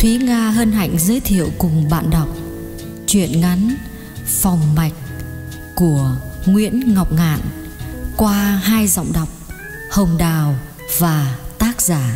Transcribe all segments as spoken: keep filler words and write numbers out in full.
Thúy Nga hân hạnh giới thiệu cùng bạn đọc truyện ngắn Phòng Mạch của Nguyễn Ngọc Ngạn qua hai giọng đọc Hồng Đào và tác giả.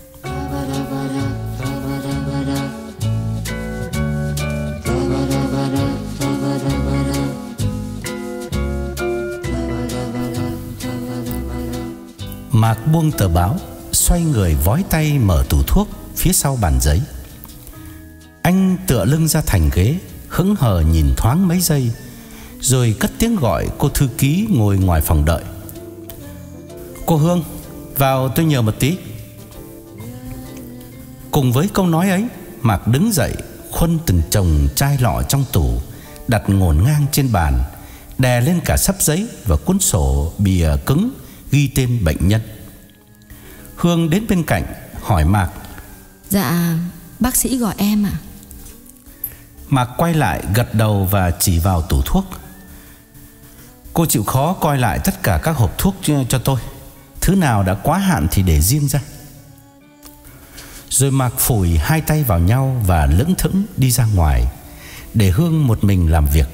Mạc buông tờ báo, xoay người vói tay mở tủ thuốc phía sau bàn giấy. Anh tựa lưng ra thành ghế, hững hờ nhìn thoáng mấy giây, rồi cất tiếng gọi cô thư ký ngồi ngoài phòng đợi. Cô Hương, vào tôi nhờ một tí. Cùng với câu nói ấy, Mạc đứng dậy, khuân từng chồng chai lọ trong tủ, đặt ngổn ngang trên bàn, đè lên cả xấp giấy và cuốn sổ bìa cứng ghi tên bệnh nhân. Hương đến bên cạnh hỏi Mạc. Dạ, bác sĩ gọi em ạ. Mạc quay lại gật đầu và chỉ vào tủ thuốc. Cô chịu khó coi lại tất cả các hộp thuốc cho tôi. Thứ nào đã quá hạn thì để riêng ra. Rồi Mạc phủi hai tay vào nhau và lững thững đi ra ngoài, để Hương một mình làm việc.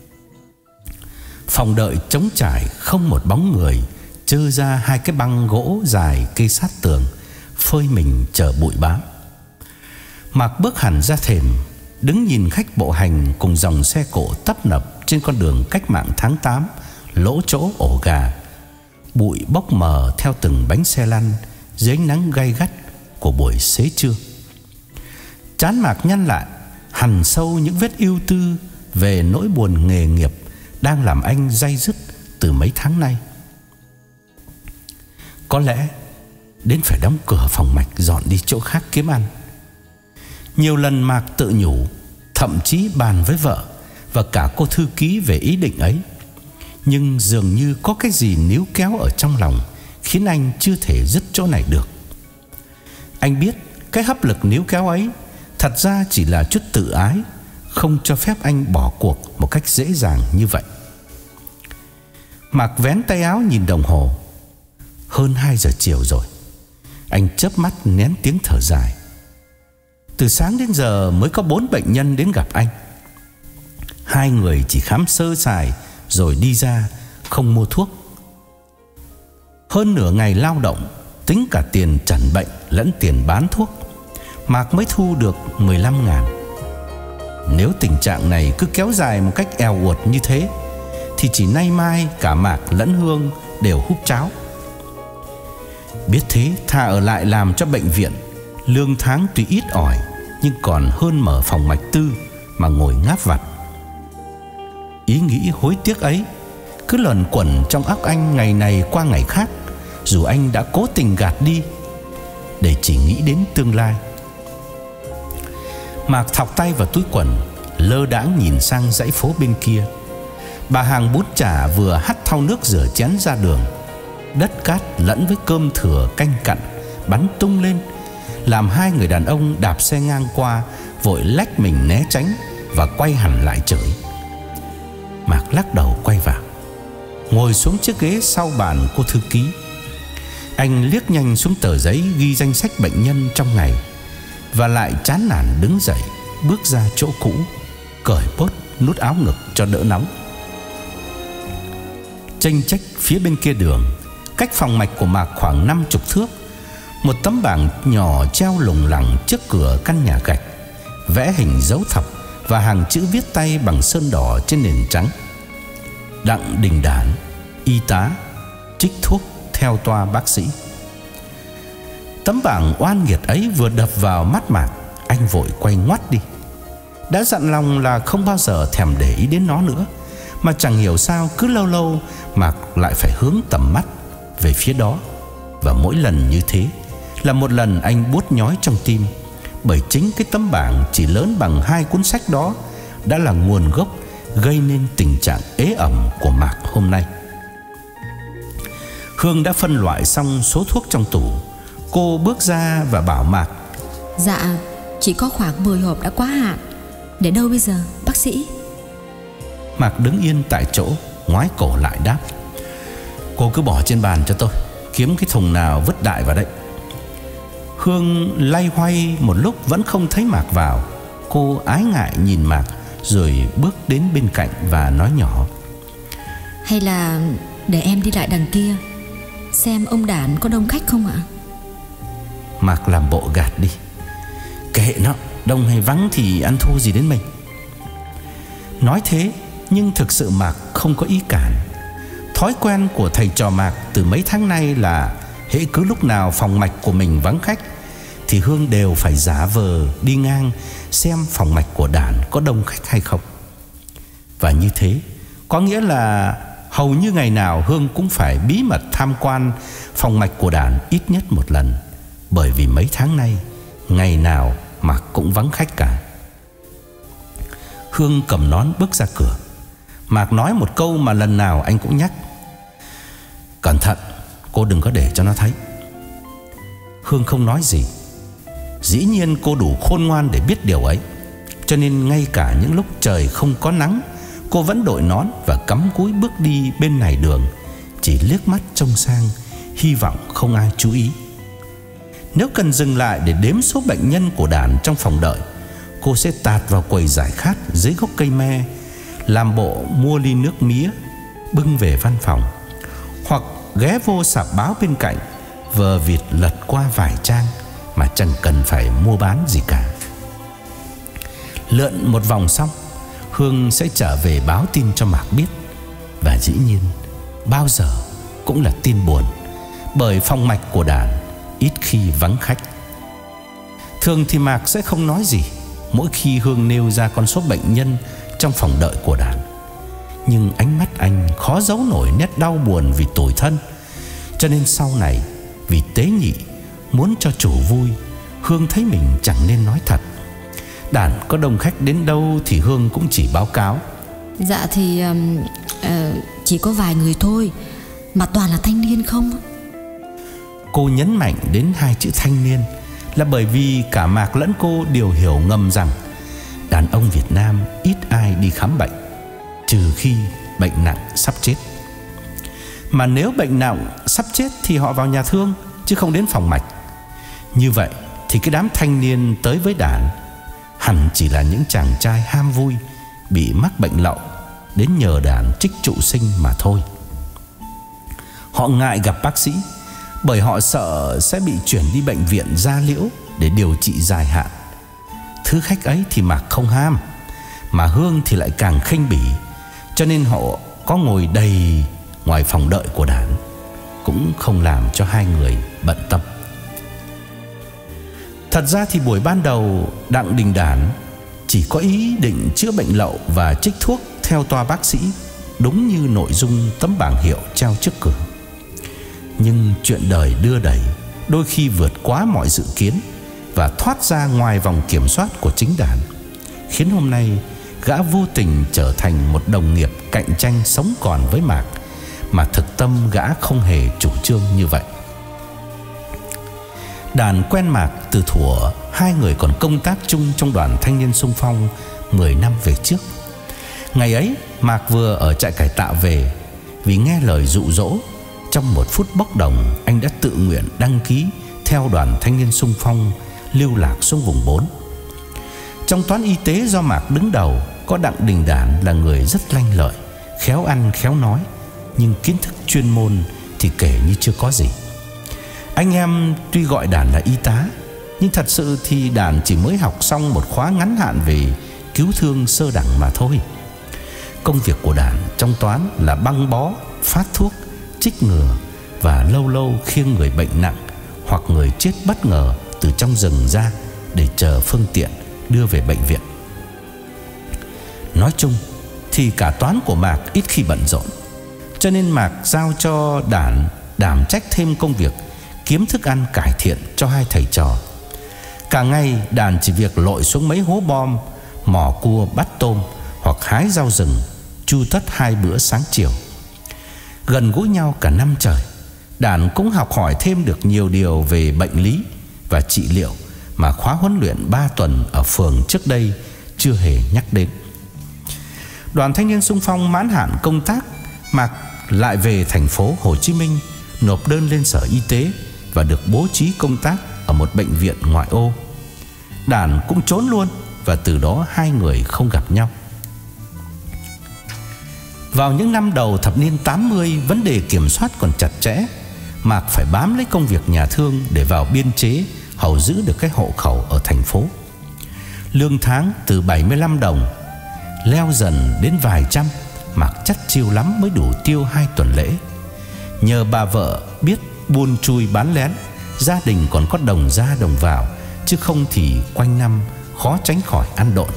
Phòng đợi trống trải, không một bóng người, trơ ra hai cái băng gỗ dài kê sát tường, phơi mình chờ bụi bám. Mạc bước hẳn ra thềm, đứng nhìn khách bộ hành cùng dòng xe cộ tấp nập trên con đường cách mạng tháng tám, lỗ chỗ ổ gà. Bụi bốc mờ theo từng bánh xe lăn dưới ánh nắng gay gắt của buổi xế trưa. Trán Mạc nhăn lại, hằn sâu những vết ưu tư về nỗi buồn nghề nghiệp đang làm anh day dứt từ mấy tháng nay. Có lẽ đến phải đóng cửa phòng mạch, dọn đi chỗ khác kiếm ăn. Nhiều lần Mạc tự nhủ, thậm chí bàn với vợ và cả cô thư ký về ý định ấy. Nhưng dường như có cái gì níu kéo ở trong lòng, khiến anh chưa thể dứt chỗ này được. Anh biết cái hấp lực níu kéo ấy thật ra chỉ là chút tự ái, không cho phép anh bỏ cuộc một cách dễ dàng như vậy. Mạc vén tay áo nhìn đồng hồ. Hơn hai giờ chiều rồi. Anh chớp mắt nén tiếng thở dài. Từ sáng đến giờ mới có bốn bệnh nhân đến gặp anh. Hai người chỉ khám sơ sài rồi đi ra, không mua thuốc. Hơn nửa ngày lao động, tính cả tiền chẩn bệnh lẫn tiền bán thuốc, Mạc mới thu được mười lăm ngàn. Nếu tình trạng này cứ kéo dài một cách eo uột như thế thì chỉ nay mai cả Mạc lẫn Hương đều húp cháo. Biết thế, thà ở lại làm cho bệnh viện, lương tháng tuy ít ỏi nhưng còn hơn mở phòng mạch tư mà ngồi ngáp vặt. Ý nghĩ hối tiếc ấy cứ luẩn quẩn trong óc anh ngày này qua ngày khác, dù anh đã cố tình gạt đi để chỉ nghĩ đến tương lai. Mạc thọc tay vào túi quần, lơ đãng nhìn sang dãy phố bên kia. Bà hàng bún chả vừa hắt thau nước rửa chén ra đường. Đất cát lẫn với cơm thừa canh cặn bắn tung lên, làm hai người đàn ông đạp xe ngang qua vội lách mình né tránh và quay hẳn lại chửi. Mạc lắc đầu quay vào, ngồi xuống chiếc ghế sau bàn cô thư ký. Anh liếc nhanh xuống tờ giấy ghi danh sách bệnh nhân trong ngày, và lại chán nản đứng dậy, bước ra chỗ cũ, cởi bốt nút áo ngực cho đỡ nóng. Chênh chách phía bên kia đường, cách phòng mạch của Mạc khoảng năm chục thước, một tấm bảng nhỏ treo lủng lẳng trước cửa căn nhà gạch, vẽ hình dấu thập và hàng chữ viết tay bằng sơn đỏ trên nền trắng: Đặng Đình Đản, y tá, trích thuốc theo toa bác sĩ. Tấm bảng oan nghiệt ấy vừa đập vào mắt Mạc, anh vội quay ngoắt đi. Đã dặn lòng là không bao giờ thèm để ý đến nó nữa, mà chẳng hiểu sao cứ lâu lâu Mạc lại phải hướng tầm mắt về phía đó. Và mỗi lần như thế là một lần anh buốt nhói trong tim, bởi chính cái tấm bảng chỉ lớn bằng hai cuốn sách đó đã là nguồn gốc gây nên tình trạng ế ẩm của Mạc hôm nay. Hương đã phân loại xong số thuốc trong tủ. Cô bước ra và bảo Mạc: Dạ, chỉ có khoảng mười hộp đã quá hạn. Để đâu bây giờ bác sĩ? Mạc đứng yên tại chỗ, ngoái cổ lại đáp: Cô cứ bỏ trên bàn cho tôi, kiếm cái thùng nào vứt đại vào đấy. Hương lay hoay một lúc vẫn không thấy Mạc vào. Cô ái ngại nhìn Mạc rồi bước đến bên cạnh và nói nhỏ: Hay là để em đi lại đằng kia xem ông Đản có đông khách không ạ? Mạc làm bộ gạt đi: Kệ nó, đông hay vắng thì ăn thua gì đến mình. Nói thế nhưng thực sự Mạc không có ý cản. Thói quen của thầy trò Mạc từ mấy tháng nay là hễ cứ lúc nào phòng mạch của mình vắng khách thì Hương đều phải giả vờ đi ngang xem phòng mạch của Đản có đông khách hay không. Và như thế có nghĩa là hầu như ngày nào Hương cũng phải bí mật tham quan phòng mạch của Đản ít nhất một lần, bởi vì mấy tháng nay ngày nào Mạc cũng vắng khách cả. Hương cầm nón bước ra cửa. Mạc nói một câu mà lần nào anh cũng nhắc: Cẩn thận, cô đừng có để cho nó thấy. Hương không nói gì. Dĩ nhiên cô đủ khôn ngoan để biết điều ấy, cho nên ngay cả những lúc trời không có nắng, cô vẫn đội nón và cắm cúi bước đi bên này đường, chỉ liếc mắt trông sang, hy vọng không ai chú ý. Nếu cần dừng lại để đếm số bệnh nhân của Đản trong phòng đợi, cô sẽ tạt vào quầy giải khát dưới gốc cây me, làm bộ mua ly nước mía bưng về văn phòng, hoặc ghé vô sạp báo bên cạnh vờ vịt lật qua vài trang mà chẳng cần phải mua bán gì cả. Lượn một vòng xong, Hương sẽ trở về báo tin cho Mạc biết. Và dĩ nhiên bao giờ cũng là tin buồn, bởi phòng mạch của Đản ít khi vắng khách. Thường thì Mạc sẽ không nói gì mỗi khi Hương nêu ra con số bệnh nhân trong phòng đợi của Đản, nhưng ánh mắt anh khó giấu nổi nét đau buồn vì tủi thân. Cho nên sau này, vì tế nhị, muốn cho chủ vui, Hương thấy mình chẳng nên nói thật. Đản có đông khách đến đâu thì Hương cũng chỉ báo cáo: Dạ thì um, uh, chỉ có vài người thôi, mà toàn là thanh niên không. Cô nhấn mạnh đến hai chữ thanh niên là bởi vì cả Mạc lẫn cô đều hiểu ngầm rằng đàn ông Việt Nam ít ai đi khám bệnh, trừ khi bệnh nặng sắp chết. Mà nếu bệnh nặng sắp chết thì họ vào nhà thương, chứ không đến phòng mạch. Như vậy thì cái đám thanh niên tới với Đản hẳn chỉ là những chàng trai ham vui, bị mắc bệnh lậu, đến nhờ Đản trích trụ sinh mà thôi. Họ ngại gặp bác sĩ, bởi họ sợ sẽ bị chuyển đi bệnh viện da liễu để điều trị dài hạn. Thứ khách ấy thì Mạc không ham, mà Hương thì lại càng khinh bỉ, cho nên họ có ngồi đầy ngoài phòng đợi của Đản, cũng không làm cho hai người bận tâm. Thật ra thì buổi ban đầu Đặng Đình Đản chỉ có ý định chữa bệnh lậu và trích thuốc theo toa bác sĩ, đúng như nội dung tấm bảng hiệu treo trước cửa. Nhưng chuyện đời đưa đẩy đôi khi vượt quá mọi dự kiến và thoát ra ngoài vòng kiểm soát của chính Đản, khiến hôm nay gã vô tình trở thành một đồng nghiệp cạnh tranh sống còn với Mạc, mà thực tâm gã không hề chủ trương như vậy. Đản quen Mạc từ thuở hai người còn công tác chung trong đoàn thanh niên xung phong mười năm về trước. Ngày ấy Mạc vừa ở trại cải tạo về, vì nghe lời dụ dỗ, trong một phút bốc đồng anh đã tự nguyện đăng ký theo đoàn thanh niên xung phong lưu lạc xuống vùng bốn. Trong toán y tế do Mạc đứng đầu, có Đặng Đình Đản là người rất lanh lợi, khéo ăn khéo nói, nhưng kiến thức chuyên môn thì kể như chưa có gì. Anh em tuy gọi Đản là y tá, nhưng thật sự thì Đản chỉ mới học xong một khóa ngắn hạn về cứu thương sơ đẳng mà thôi. Công việc của Đản trong toán là băng bó, phát thuốc, trích ngừa và lâu lâu khiêng người bệnh nặng hoặc người chết bất ngờ từ trong rừng ra để chờ phương tiện đưa về bệnh viện. Nói chung thì cả toán của Mạc ít khi bận rộn, cho nên Mạc giao cho Đản đảm trách thêm công việc kiếm thức ăn cải thiện cho hai thầy trò. Cả ngày Đản chỉ việc lội xuống mấy hố bom, mò cua bắt tôm hoặc hái rau rừng, chu tất hai bữa sáng chiều. Gần gũi nhau cả năm trời, Đản cũng học hỏi thêm được nhiều điều về bệnh lý và trị liệu mà khóa huấn luyện ba tuần ở phường trước đây chưa hề nhắc đến. Đoàn thanh niên xung phong mãn hạn công tác, Mạc lại về thành phố Hồ Chí Minh nộp đơn lên Sở Y tế và được bố trí công tác ở một bệnh viện ngoại ô. Đản cũng trốn luôn, và từ đó hai người không gặp nhau. Vào những năm đầu thập niên tám mươi, vấn đề kiểm soát còn chặt chẽ. Mạc phải bám lấy công việc nhà thương để vào biên chế, hầu giữ được cái hộ khẩu ở thành phố. Lương tháng từ bảy mươi lăm đồng leo dần đến vài trăm. Mạc chắt chiu lắm mới đủ tiêu hai tuần lễ. Nhờ bà vợ biết buôn chui bán lén, gia đình còn có đồng ra đồng vào, chứ không thì quanh năm khó tránh khỏi ăn độn.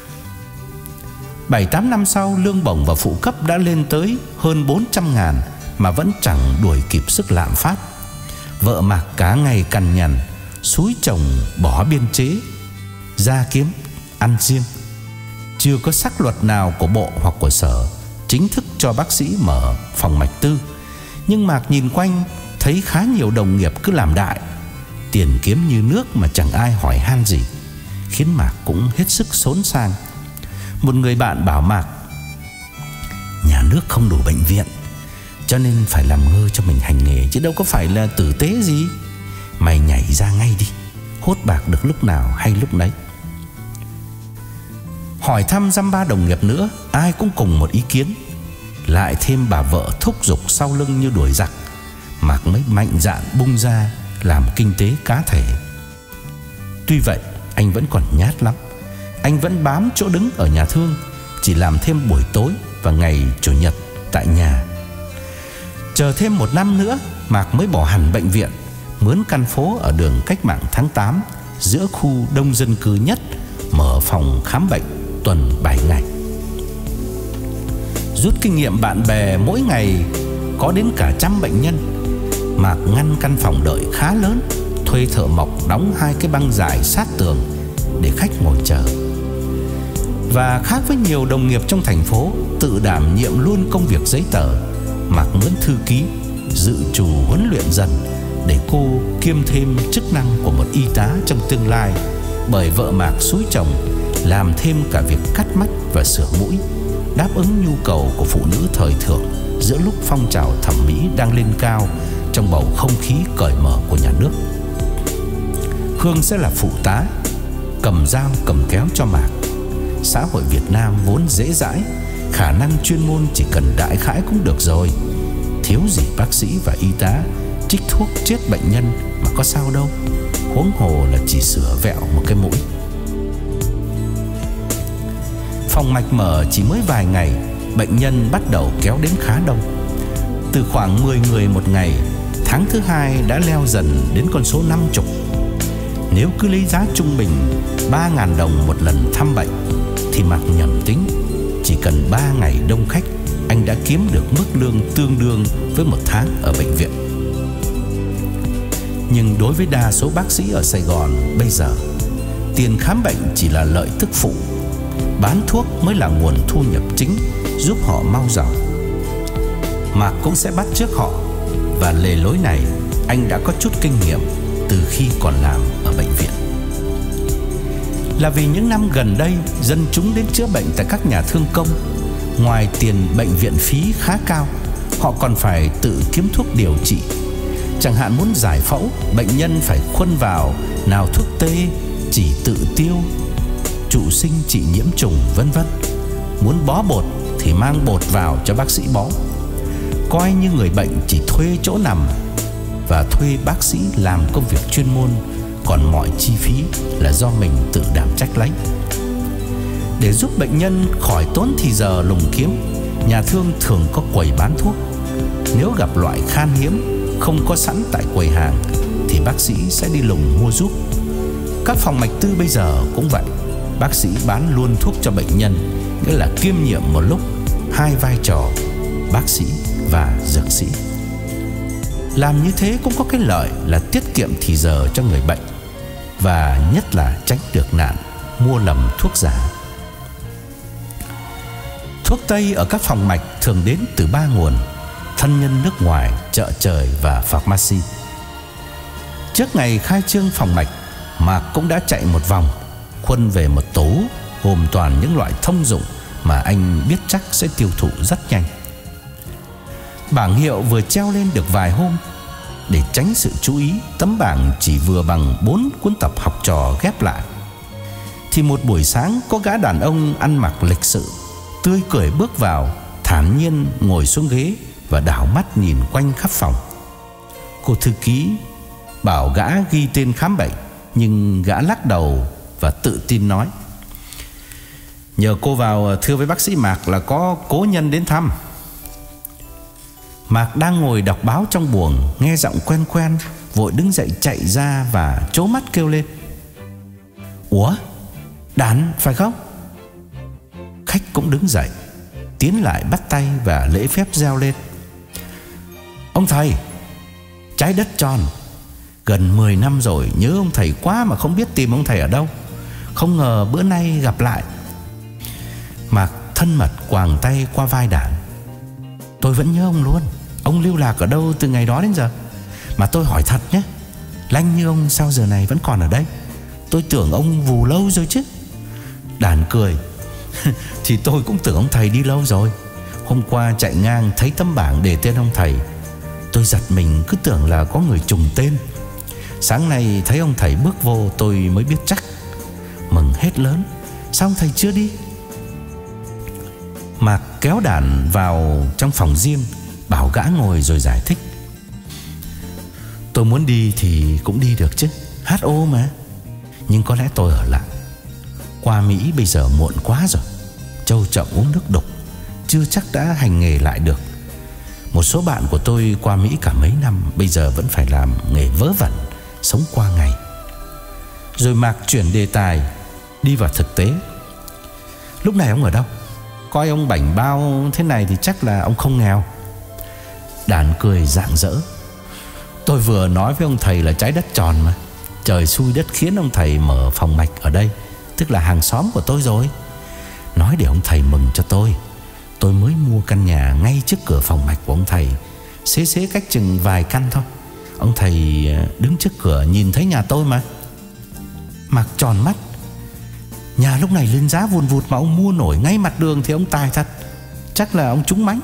Bảy tám năm sau, lương bổng và phụ cấp đã lên tới hơn bốn trăm ngàn, mà vẫn chẳng đuổi kịp sức lạm phát. Vợ Mạc cả ngày cằn nhằn, xúi chồng bỏ biên chế ra kiếm ăn riêng. Chưa có sắc luật nào của bộ hoặc của sở chính thức cho bác sĩ mở phòng mạch tư, nhưng Mạc nhìn quanh thấy khá nhiều đồng nghiệp cứ làm đại, tiền kiếm như nước mà chẳng ai hỏi han gì, khiến Mạc cũng hết sức xốn sang. Một người bạn bảo Mạc: nhà nước không đủ bệnh viện, cho nên phải làm ngơ cho mình hành nghề, chứ đâu có phải là tử tế gì. Mày nhảy ra ngay đi, hốt bạc được lúc nào hay lúc đấy. Hỏi thăm dăm ba đồng nghiệp nữa, ai cũng cùng một ý kiến. Lại thêm bà vợ thúc giục sau lưng như đuổi giặc, Mạc mới mạnh dạn bung ra làm kinh tế cá thể. Tuy vậy, anh vẫn còn nhát lắm. Anh vẫn bám chỗ đứng ở nhà thương, chỉ làm thêm buổi tối và ngày chủ nhật tại nhà. Chờ thêm một năm nữa, Mạc mới bỏ hẳn bệnh viện, mướn căn phố ở đường Cách Mạng tháng tám, giữa khu đông dân cư nhất, mở phòng khám bệnh tuần bảy ngày. Rút kinh nghiệm bạn bè mỗi ngày có đến cả trăm bệnh nhân, Mạc ngăn căn phòng đợi khá lớn, thuê thợ mộc đóng hai cái băng dài sát tường để khách ngồi chờ. Và khác với nhiều đồng nghiệp trong thành phố tự đảm nhiệm luôn công việc giấy tờ, Mạc mướn thư ký dự trù huấn luyện dần để cô kiêm thêm chức năng của một y tá trong tương lai, bởi vợ Mạc xúi chồng làm thêm cả việc cắt mắt và sửa mũi, đáp ứng nhu cầu của phụ nữ thời thượng giữa lúc phong trào thẩm mỹ đang lên cao trong bầu không khí cởi mở của nhà nước. Hương sẽ là phụ tá, cầm dao cầm kéo cho Mạc. Xã hội Việt Nam vốn dễ dãi, khả năng chuyên môn chỉ cần đại khái cũng được rồi. Thiếu gì bác sĩ và y tá trích thuốc chết bệnh nhân mà có sao đâu, huống hồ là chỉ sửa vẹo một cái mũi. Phòng mạch mở chỉ mới vài ngày, bệnh nhân bắt đầu kéo đến khá đông. Từ khoảng mười người một ngày, tháng thứ hai đã leo dần đến con số năm mươi. Nếu cứ lấy giá trung bình ba ngàn đồng một lần thăm bệnh, thì Mạc nhầm tính, chỉ cần ba ngày đông khách, anh đã kiếm được mức lương tương đương với một tháng ở bệnh viện. Nhưng đối với đa số bác sĩ ở Sài Gòn bây giờ, tiền khám bệnh chỉ là lợi tức phụ, bán thuốc mới là nguồn thu nhập chính giúp họ mau giàu. Mạc cũng sẽ bắt chước họ, và lề lối này anh đã có chút kinh nghiệm từ khi còn làm ở bệnh viện. Là vì những năm gần đây, dân chúng đến chữa bệnh tại các nhà thương công, ngoài tiền bệnh viện phí khá cao, họ còn phải tự kiếm thuốc điều trị. Chẳng hạn muốn giải phẫu, bệnh nhân phải khuân vào nào thuốc tê, chỉ tự tiêu, trụ sinh trị nhiễm trùng, vân vân. Muốn bó bột thì mang bột vào cho bác sĩ bó. Coi như người bệnh chỉ thuê chỗ nằm và thuê bác sĩ làm công việc chuyên môn, còn mọi chi phí là do mình tự đảm trách lấy. Để giúp bệnh nhân khỏi tốn thì giờ lùng kiếm, nhà thương thường có quầy bán thuốc. Nếu gặp loại khan hiếm không có sẵn tại quầy hàng thì bác sĩ sẽ đi lùng mua giúp. Các phòng mạch tư bây giờ cũng vậy, bác sĩ bán luôn thuốc cho bệnh nhân, nghĩa là kiêm nhiệm một lúc hai vai trò bác sĩ và dược sĩ. Làm như thế cũng có cái lợi là tiết kiệm thì giờ cho người bệnh, và nhất là tránh được nạn mua lầm thuốc giả. Thuốc tây ở các phòng mạch thường đến từ ba nguồn: thân nhân nước ngoài, chợ trời và pharmacy. Trước ngày khai trương phòng mạch, Mạc cũng đã chạy một vòng, khuân về một tủ gồm toàn những loại thông dụng mà anh biết chắc sẽ tiêu thụ rất nhanh. Bảng hiệu vừa treo lên được vài hôm, để tránh sự chú ý, tấm bảng chỉ vừa bằng bốn cuốn tập học trò ghép lại. Thì một buổi sáng có gã đàn ông ăn mặc lịch sự, tươi cười bước vào, thản nhiên ngồi xuống ghế và đảo mắt nhìn quanh khắp phòng. Cô thư ký bảo gã ghi tên khám bệnh, nhưng gã lắc đầu và tự tin nói: "Nhờ cô vào thưa với bác sĩ Mạc là có cố nhân đến thăm." Mạc đang ngồi đọc báo trong buồng, nghe giọng quen quen, vội đứng dậy chạy ra và trố mắt kêu lên: "Ủa, Đản phải không?" Khách cũng đứng dậy, tiến lại bắt tay và lễ phép reo lên: "Ông thầy, Trái Đất Tròn, gần mười năm rồi, nhớ ông thầy quá mà không biết tìm ông thầy ở đâu. Không ngờ bữa nay gặp lại." Mạc thân mật quàng tay qua vai Đản: "Tôi vẫn nhớ ông luôn. Ông lưu lạc ở đâu từ ngày đó đến giờ? Mà tôi hỏi thật nhé, lanh như ông sao giờ này vẫn còn ở đây? Tôi tưởng ông vù lâu rồi chứ." Đản cười: "Thì tôi cũng tưởng ông thầy đi lâu rồi. Hôm qua chạy ngang thấy tấm bảng để tên ông thầy, tôi giật mình cứ tưởng là có người trùng tên. Sáng nay thấy ông thầy bước vô tôi mới biết chắc. Mừng hết lớn. Sao ông thầy chưa đi?" Mạc kéo Đản vào trong phòng riêng, bảo gã ngồi rồi giải thích: "Tôi muốn đi thì cũng đi được chứ, hát ô mà. Nhưng có lẽ tôi ở lại. Qua Mỹ bây giờ muộn quá rồi. Trâu chậm uống nước đục, chưa chắc đã hành nghề lại được. Một số bạn của tôi qua Mỹ cả mấy năm, bây giờ vẫn phải làm nghề vớ vẩn, sống qua ngày." Rồi Mạc chuyển đề tài, đi vào thực tế: "Lúc này ông ở đâu? Coi ông bảnh bao thế này thì chắc là ông không nghèo." Đản cười rạng rỡ: "Tôi vừa nói với ông thầy là trái đất tròn mà. Trời xui đất khiến ông thầy mở phòng mạch ở đây, tức là hàng xóm của tôi rồi. Nói để ông thầy mừng cho tôi. Tôi mới mua căn nhà ngay trước cửa phòng mạch của ông thầy, xế xế cách chừng vài căn thôi. Ông thầy đứng trước cửa nhìn thấy nhà tôi mà." Mạc tròn mắt: "Nhà lúc này lên giá vùn vụt mà ông mua nổi ngay mặt đường thì ông tài thật. Chắc là ông trúng mánh."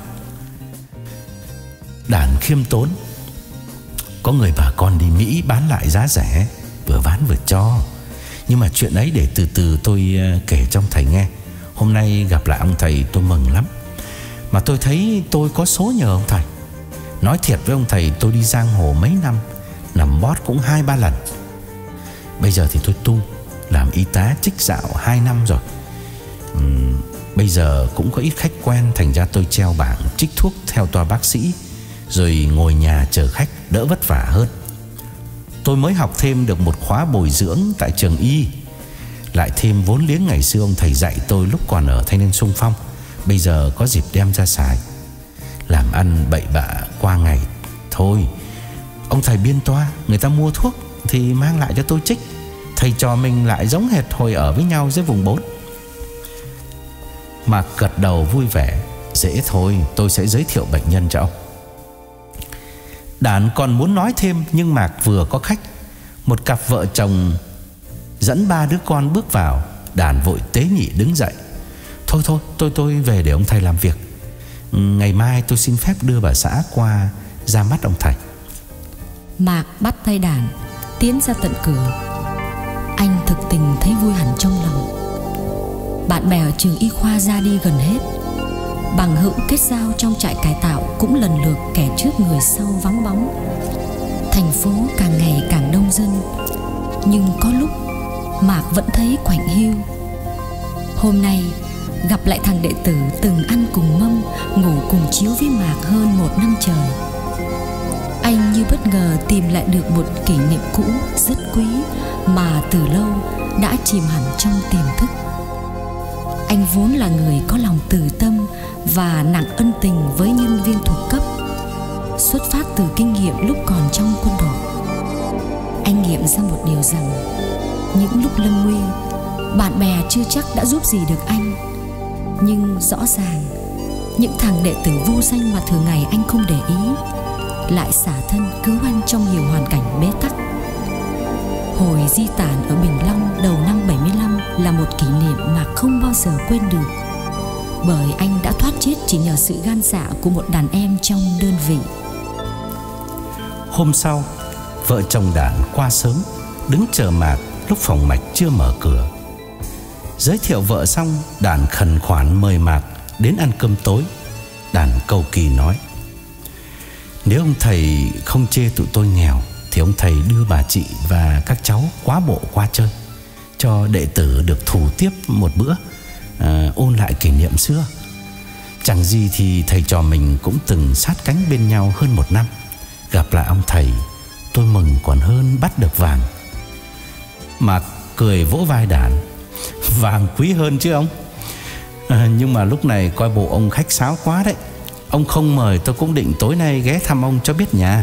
Đản khiêm tốn: "Có người bà con đi Mỹ bán lại giá rẻ, vừa bán vừa cho. Nhưng mà chuyện ấy để từ từ tôi kể cho ông thầy nghe. Hôm nay gặp lại ông thầy tôi mừng lắm. Mà tôi thấy tôi có số nhờ ông thầy. Nói thiệt với ông thầy, tôi đi giang hồ mấy năm, nằm bót cũng hai ba lần. Bây giờ thì tôi tu, làm y tá trích dạo hai năm rồi. uhm, Bây giờ cũng có ít khách quen, thành ra tôi treo bảng trích thuốc theo toa bác sĩ, rồi ngồi nhà chờ khách đỡ vất vả hơn. Tôi mới học thêm được một khóa bồi dưỡng tại trường y, lại thêm vốn liếng ngày xưa ông thầy dạy tôi lúc còn ở Thanh niên xung phong, bây giờ có dịp đem ra xài. Làm ăn bậy bạ qua ngày thôi. Ông thầy biên toa, người ta mua thuốc thì mang lại cho tôi trích. Thầy trò mình lại giống hệt hồi ở với nhau dưới vùng bốn." Mạc gật đầu vui vẻ: "Dễ thôi, tôi sẽ giới thiệu bệnh nhân cho ông." Đản còn muốn nói thêm, nhưng Mạc vừa có khách, một cặp vợ chồng dẫn ba đứa con bước vào. Đản vội tế nhị đứng dậy: Thôi thôi, tôi tôi về để ông thầy làm việc. Ngày mai tôi xin phép đưa bà xã qua ra mắt ông thầy." Mạc bắt tay Đản tiến ra tận cửa. Anh thực tình thấy vui hẳn trong lòng. Bạn bè ở trường y khoa ra đi gần hết. Bằng hữu kết giao trong trại cải tạo cũng lần lượt kẻ trước người sau vắng bóng. Thành phố càng ngày càng đông dân, nhưng có lúc Mạc vẫn thấy quạnh hiu. Hôm nay gặp lại thằng đệ tử từng ăn cùng mâm, ngủ cùng chiếu với Mạc hơn một năm trời. Anh như bất ngờ tìm lại được một kỷ niệm cũ rất quý mà từ lâu đã chìm hẳn trong tiềm thức. Anh vốn là người có lòng từ tâm và nặng ân tình với nhân viên thuộc cấp, xuất phát từ kinh nghiệm lúc còn trong quân đội. Anh nghiệm ra một điều rằng những lúc lâm nguy, bạn bè chưa chắc đã giúp gì được anh. Nhưng rõ ràng những thằng đệ tử vô danh mà thường ngày anh không để ý lại xả thân cứu anh trong nhiều hoàn cảnh bế tắc. Hồi di tản ở Bình Long đầu năm bảy mươi lăm là một kỷ niệm mà không bao giờ quên được, bởi anh đã thoát chết chỉ nhờ sự gan dạ của một đàn em trong đơn vị. Hôm sau, vợ chồng Đản qua sớm, đứng chờ Mạc lúc phòng mạch chưa mở cửa. Giới thiệu vợ xong, Đản khẩn khoản mời Mạc đến ăn cơm tối. Đản cầu kỳ nói: nếu ông thầy không chê tụi tôi nghèo thì ông thầy đưa bà chị và các cháu quá bộ qua chơi, cho đệ tử được thủ tiếp một bữa, à, ôn lại kỷ niệm xưa. Chẳng gì thì thầy trò mình cũng từng sát cánh bên nhau hơn một năm. Gặp lại ông thầy, tôi mừng còn hơn bắt được vàng. Mạc cười vỗ vai Đản: vàng quý hơn chứ ông. à, Nhưng mà lúc này coi bộ ông khách sáo quá đấy. Ông không mời tôi cũng định tối nay ghé thăm ông cho biết nhà.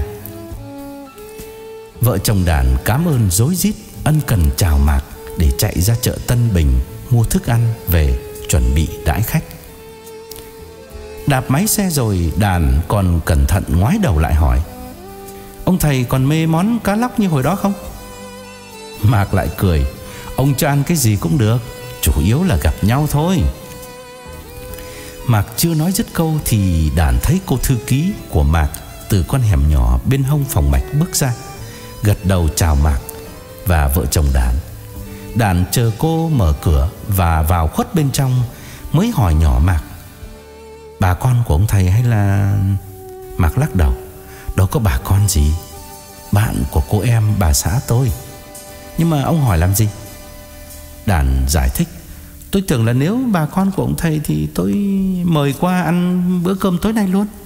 Vợ chồng Đản cảm ơn rối rít, ân cần chào Mạc để chạy ra chợ Tân Bình mua thức ăn về chuẩn bị đãi khách. Đạp máy xe rồi, Đản còn cẩn thận ngoái đầu lại hỏi: ông thầy còn mê món cá lóc như hồi đó không? Mạc lại cười: ông cho ăn cái gì cũng được, chủ yếu là gặp nhau thôi. Mạc chưa nói dứt câu thì Đản thấy cô thư ký của Mạc từ con hẻm nhỏ bên hông phòng mạch bước ra, gật đầu chào Mạc và vợ chồng Đản. Đản chờ cô mở cửa và vào khuất bên trong mới hỏi nhỏ Mạc: bà con của ông thầy hay là... Mạc lắc đầu: đâu có bà con gì, bạn của cô em bà xã tôi. Nhưng mà ông hỏi làm gì? Đản giải thích: tôi tưởng là nếu bà con của ông thầy thì tôi mời qua ăn bữa cơm tối nay luôn.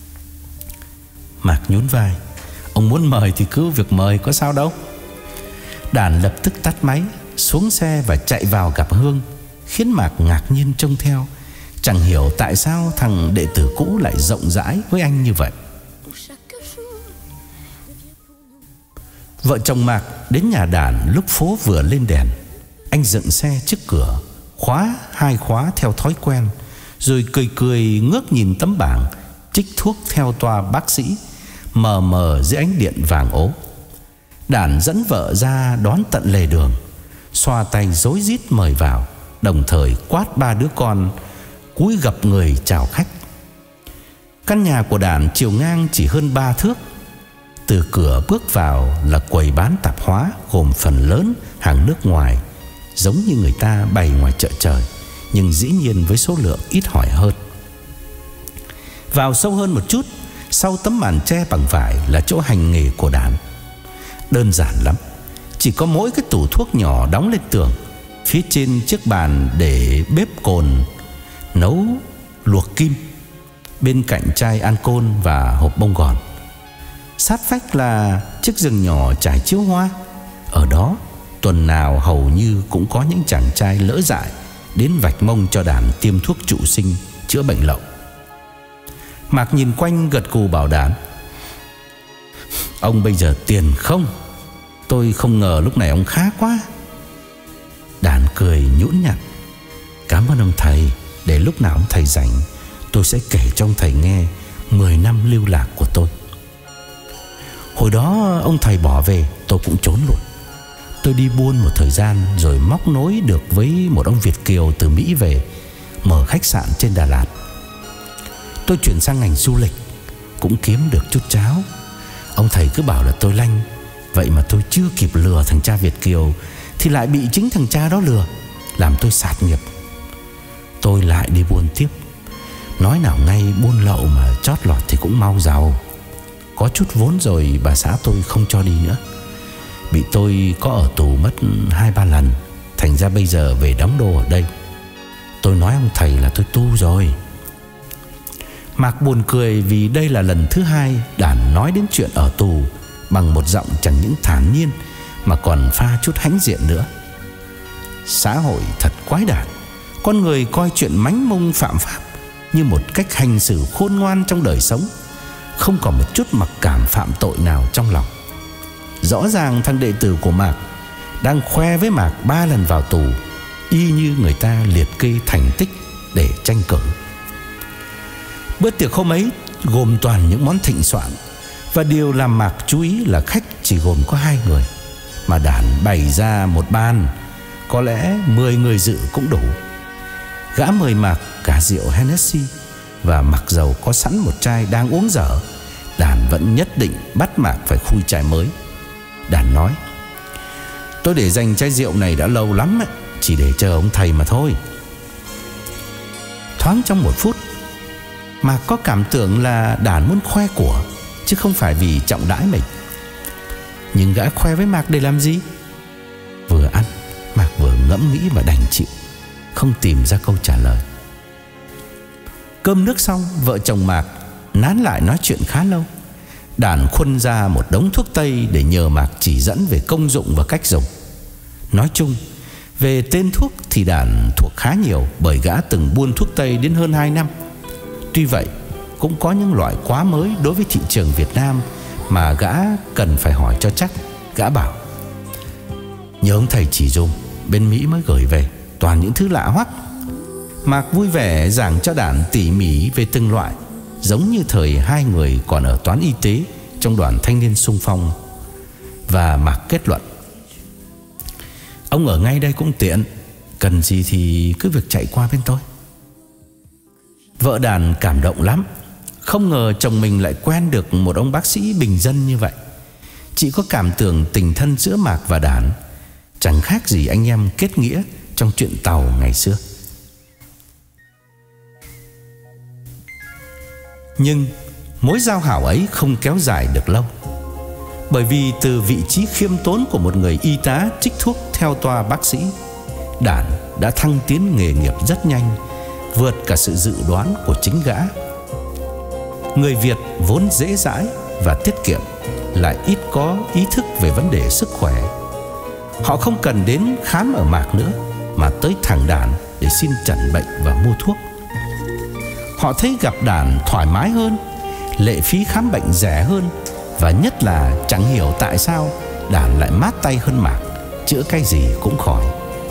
Mạc nhún vai: ông muốn mời thì cứ việc mời, có sao đâu. Đản lập tức tắt máy, xuống xe và chạy vào gặp Hương, khiến Mạc ngạc nhiên trông theo. Chẳng hiểu tại sao thằng đệ tử cũ lại rộng rãi với anh như vậy. Vợ chồng Mạc đến nhà Đản lúc phố vừa lên đèn. Anh dựng xe trước cửa, khóa hai khóa theo thói quen, rồi cười cười ngước nhìn tấm bảng trích thuốc theo toa bác sĩ mờ mờ dưới ánh điện vàng ố. Đản dẫn vợ ra đón tận lề đường, xoa tay rối rít mời vào, đồng thời quát ba đứa con cúi gập người chào khách. Căn nhà của Đản chiều ngang chỉ hơn ba thước. Từ cửa bước vào là quầy bán tạp hóa gồm phần lớn hàng nước ngoài, giống như người ta bày ngoài chợ trời, nhưng dĩ nhiên với số lượng ít ỏi hơn. Vào sâu hơn một chút, sau tấm màn tre bằng vải là chỗ hành nghề của Đản. Đơn giản lắm, chỉ có mỗi cái tủ thuốc nhỏ đóng lên tường. Phía trên chiếc bàn để bếp cồn nấu luộc kim, bên cạnh chai alcohol và hộp bông gòn. Sát vách là chiếc giường nhỏ trải chiếu hoa. Ở đó tuần nào hầu như cũng có những chàng trai lỡ dại đến vạch mông cho Đản tiêm thuốc trụ sinh chữa bệnh lậu. Mạc nhìn quanh gật gù bảo Đản: ông bây giờ tiền không? Tôi không ngờ lúc này ông khá quá. Đản cười nhũn nhặn: cảm ơn ông thầy, để lúc nào ông thầy rảnh tôi sẽ kể cho ông thầy nghe mười năm lưu lạc của tôi. Hồi đó ông thầy bỏ về, tôi cũng trốn luôn. Tôi đi buôn một thời gian rồi móc nối được với một ông Việt kiều từ Mỹ về, mở khách sạn trên Đà Lạt. Tôi chuyển sang ngành du lịch, cũng kiếm được chút cháo. Ông thầy cứ bảo là tôi lanh, vậy mà tôi chưa kịp lừa thằng cha Việt kiều thì lại bị chính thằng cha đó lừa, làm tôi sạt nghiệp. Tôi lại đi buôn tiếp. Nói nào ngay buôn lậu mà chót lọt thì cũng mau giàu. Có chút vốn rồi bà xã tôi không cho đi nữa. Bị tôi có ở tù mất hai ba lần, thành ra bây giờ về đóng đô ở đây. Tôi nói ông thầy là tôi tu rồi. Mạc buồn cười vì đây là lần thứ hai Đản nói đến chuyện ở tù bằng một giọng chẳng những thản nhiên mà còn pha chút hãnh diện nữa. Xã hội thật quái đản. Con người coi chuyện mánh mung phạm pháp như một cách hành xử khôn ngoan trong đời sống, không còn một chút mặc cảm phạm tội nào trong lòng. Rõ ràng thằng đệ tử của Mạc đang khoe với Mạc ba lần vào tù, y như người ta liệt kê thành tích để tranh cử. Bữa tiệc hôm ấy gồm toàn những món thịnh soạn, và điều làm Mạc chú ý là khách chỉ gồm có hai người, mà Đản bày ra một bàn có lẽ mười người dự cũng đủ. Gã mời Mạc cả rượu Hennessy, và mặc dầu có sẵn một chai đang uống dở, Đàn vẫn nhất định bắt Mạc phải khui chai mới. Đàn nói: "Tôi để dành chai rượu này đã lâu lắm ấy, chỉ để chờ ông thầy mà thôi." Thoáng trong một phút, Mạc có cảm tưởng là Đàn muốn khoe của, chứ không phải vì trọng đãi mình. Nhưng gã khoe với Mạc để làm gì? Vừa ăn, Mạc vừa ngẫm nghĩ và đành chịu, không tìm ra câu trả lời. Cơm nước xong, vợ chồng Mạc nán lại nói chuyện khá lâu. Đàn khuân ra một đống thuốc tây để nhờ Mạc chỉ dẫn về công dụng và cách dùng. Nói chung, về tên thuốc thì Đàn thuộc khá nhiều, bởi gã từng buôn thuốc tây đến hơn hai năm. Tuy vậy, cũng có những loại quá mới đối với thị trường Việt Nam mà gã cần phải hỏi cho chắc. Gã bảo: "Nhớ ông thầy chỉ dùm, bên Mỹ mới gửi về, toàn những thứ lạ hoắc." Mạc vui vẻ giảng cho Đàn tỉ mỉ về từng loại, giống như thời hai người còn ở toán y tế trong đoàn thanh niên xung phong. Và Mạc kết luận: "Ông ở ngay đây cũng tiện, cần gì thì cứ việc chạy qua bên tôi." Vợ Đàn cảm động lắm, không ngờ chồng mình lại quen được một ông bác sĩ bình dân như vậy. Chị có cảm tưởng tình thân giữa Mạc và Đàn chẳng khác gì anh em kết nghĩa trong chuyện tàu ngày xưa. Nhưng mối giao hảo ấy không kéo dài được lâu, bởi vì từ vị trí khiêm tốn của một người y tá trích thuốc theo toa bác sĩ, Đàn đã thăng tiến nghề nghiệp rất nhanh, vượt cả sự dự đoán của chính gã. Người Việt vốn dễ dãi và tiết kiệm, lại ít có ý thức về vấn đề sức khỏe. Họ không cần đến khám ở Mạc nữa, mà tới thẳng Đàn để xin chẩn bệnh và mua thuốc. Họ thấy gặp Đàn thoải mái hơn, lệ phí khám bệnh rẻ hơn, và nhất là chẳng hiểu tại sao Đàn lại mát tay hơn Mạc, chữa cái gì cũng khỏi.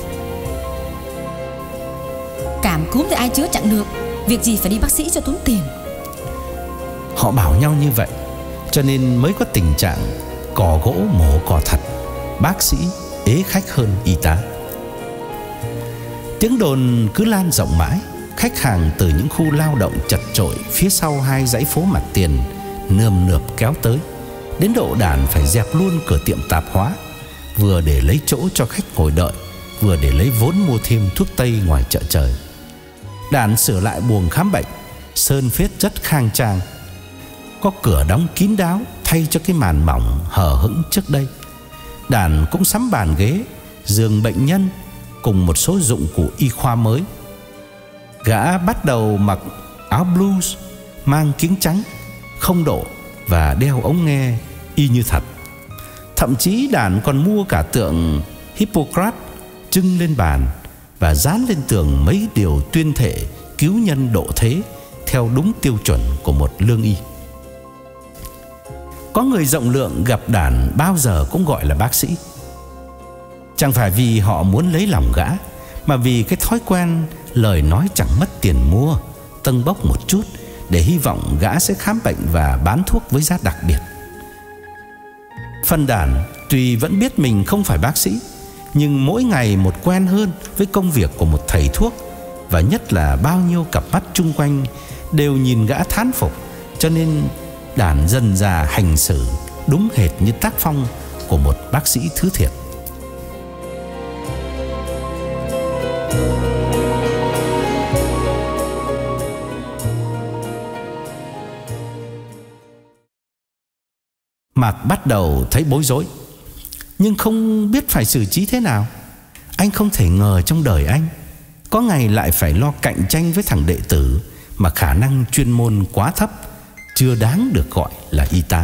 Cảm cúm thì ai chữa chẳng được, việc gì phải đi bác sĩ cho tốn tiền. Họ bảo nhau như vậy, cho nên mới có tình trạng cò gỗ mổ cò thật, bác sĩ ế khách hơn y tá. Tiếng đồn cứ lan rộng mãi. Khách hàng từ những khu lao động chật chội phía sau hai dãy phố mặt tiền nườm nượp kéo tới, đến độ Đàn phải dẹp luôn cửa tiệm tạp hóa, vừa để lấy chỗ cho khách ngồi đợi, vừa để lấy vốn mua thêm thuốc tây ngoài chợ trời. Đàn sửa lại buồng khám bệnh, sơn phết rất khang trang, có cửa đóng kín đáo thay cho cái màn mỏng hở hững trước đây. Đàn cũng sắm bàn ghế, giường bệnh nhân cùng một số dụng cụ y khoa mới. Gã bắt đầu mặc áo blues, mang kính trắng, không độ và đeo ống nghe y như thật. Thậm chí Đàn còn mua cả tượng Hippocrates trưng lên bàn và dán lên tường mấy điều tuyên thệ cứu nhân độ thế theo đúng tiêu chuẩn của một lương y. Có người rộng lượng gặp Đàn bao giờ cũng gọi là bác sĩ. Chẳng phải vì họ muốn lấy lòng gã, mà vì cái thói quen lời nói chẳng mất tiền mua, tâng bốc một chút để hy vọng gã sẽ khám bệnh và bán thuốc với giá đặc biệt. Phần Đàn tuy vẫn biết mình không phải bác sĩ, nhưng mỗi ngày một quen hơn với công việc của một thầy thuốc, và nhất là bao nhiêu cặp mắt chung quanh đều nhìn gã thán phục, cho nên Đàn dần dà hành xử đúng hệt như tác phong của một bác sĩ thứ thiệt. Mạc bắt đầu thấy bối rối, nhưng không biết phải xử trí thế nào. Anh không thể ngờ trong đời anh có ngày lại phải lo cạnh tranh với thằng đệ tử mà khả năng chuyên môn quá thấp, chưa đáng được gọi là y tá.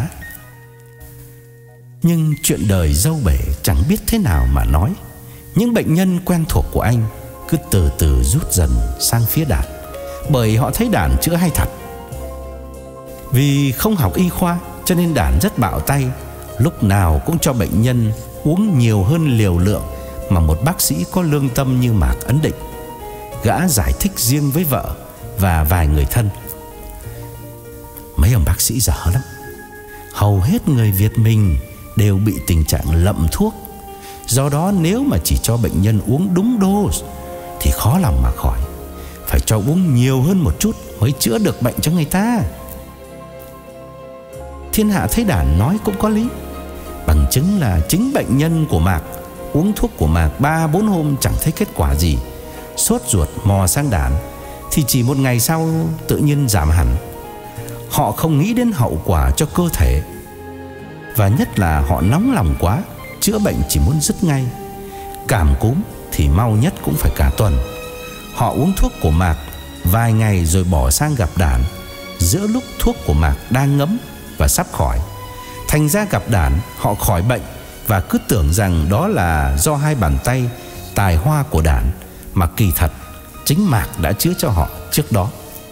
Nhưng chuyện đời dâu bể chẳng biết thế nào mà nói. Những bệnh nhân quen thuộc của anh cứ từ từ rút dần sang phía Đàn, bởi họ thấy Đàn chữa hay thật. Vì không học y khoa cho nên Đàn rất bạo tay, lúc nào cũng cho bệnh nhân uống nhiều hơn liều lượng mà một bác sĩ có lương tâm như Mạc ấn định. Gã giải thích riêng với vợ và vài người thân: mấy ông bác sĩ dở lắm, hầu hết người Việt mình đều bị tình trạng lậm thuốc. Do đó nếu mà chỉ cho bệnh nhân uống đúng dose thì khó lòng mà khỏi, phải cho uống nhiều hơn một chút mới chữa được bệnh cho người ta. Thiên Hạ thấy Đản nói cũng có lý. Bằng chứng là chính bệnh nhân của Mạc uống thuốc của Mạc ba bốn hôm chẳng thấy kết quả gì, sốt ruột mò sang Đản thì chỉ một ngày sau tự nhiên giảm hẳn. Họ không nghĩ đến hậu quả cho cơ thể, và nhất là họ nóng lòng quá, chữa bệnh chỉ muốn dứt ngay. Cảm cúm thì mau nhất cũng phải cả tuần. Họ uống thuốc của Mạc vài ngày rồi bỏ sang gặp Đản giữa lúc thuốc của Mạc đang ngấm và sắp khỏi. Thành ra gặp Đản họ khỏi bệnh và cứ tưởng rằng đó là do hai bàn tay tài hoa của Đản, mà kỳ thật chính Mạc đã chữa cho họ trước đó.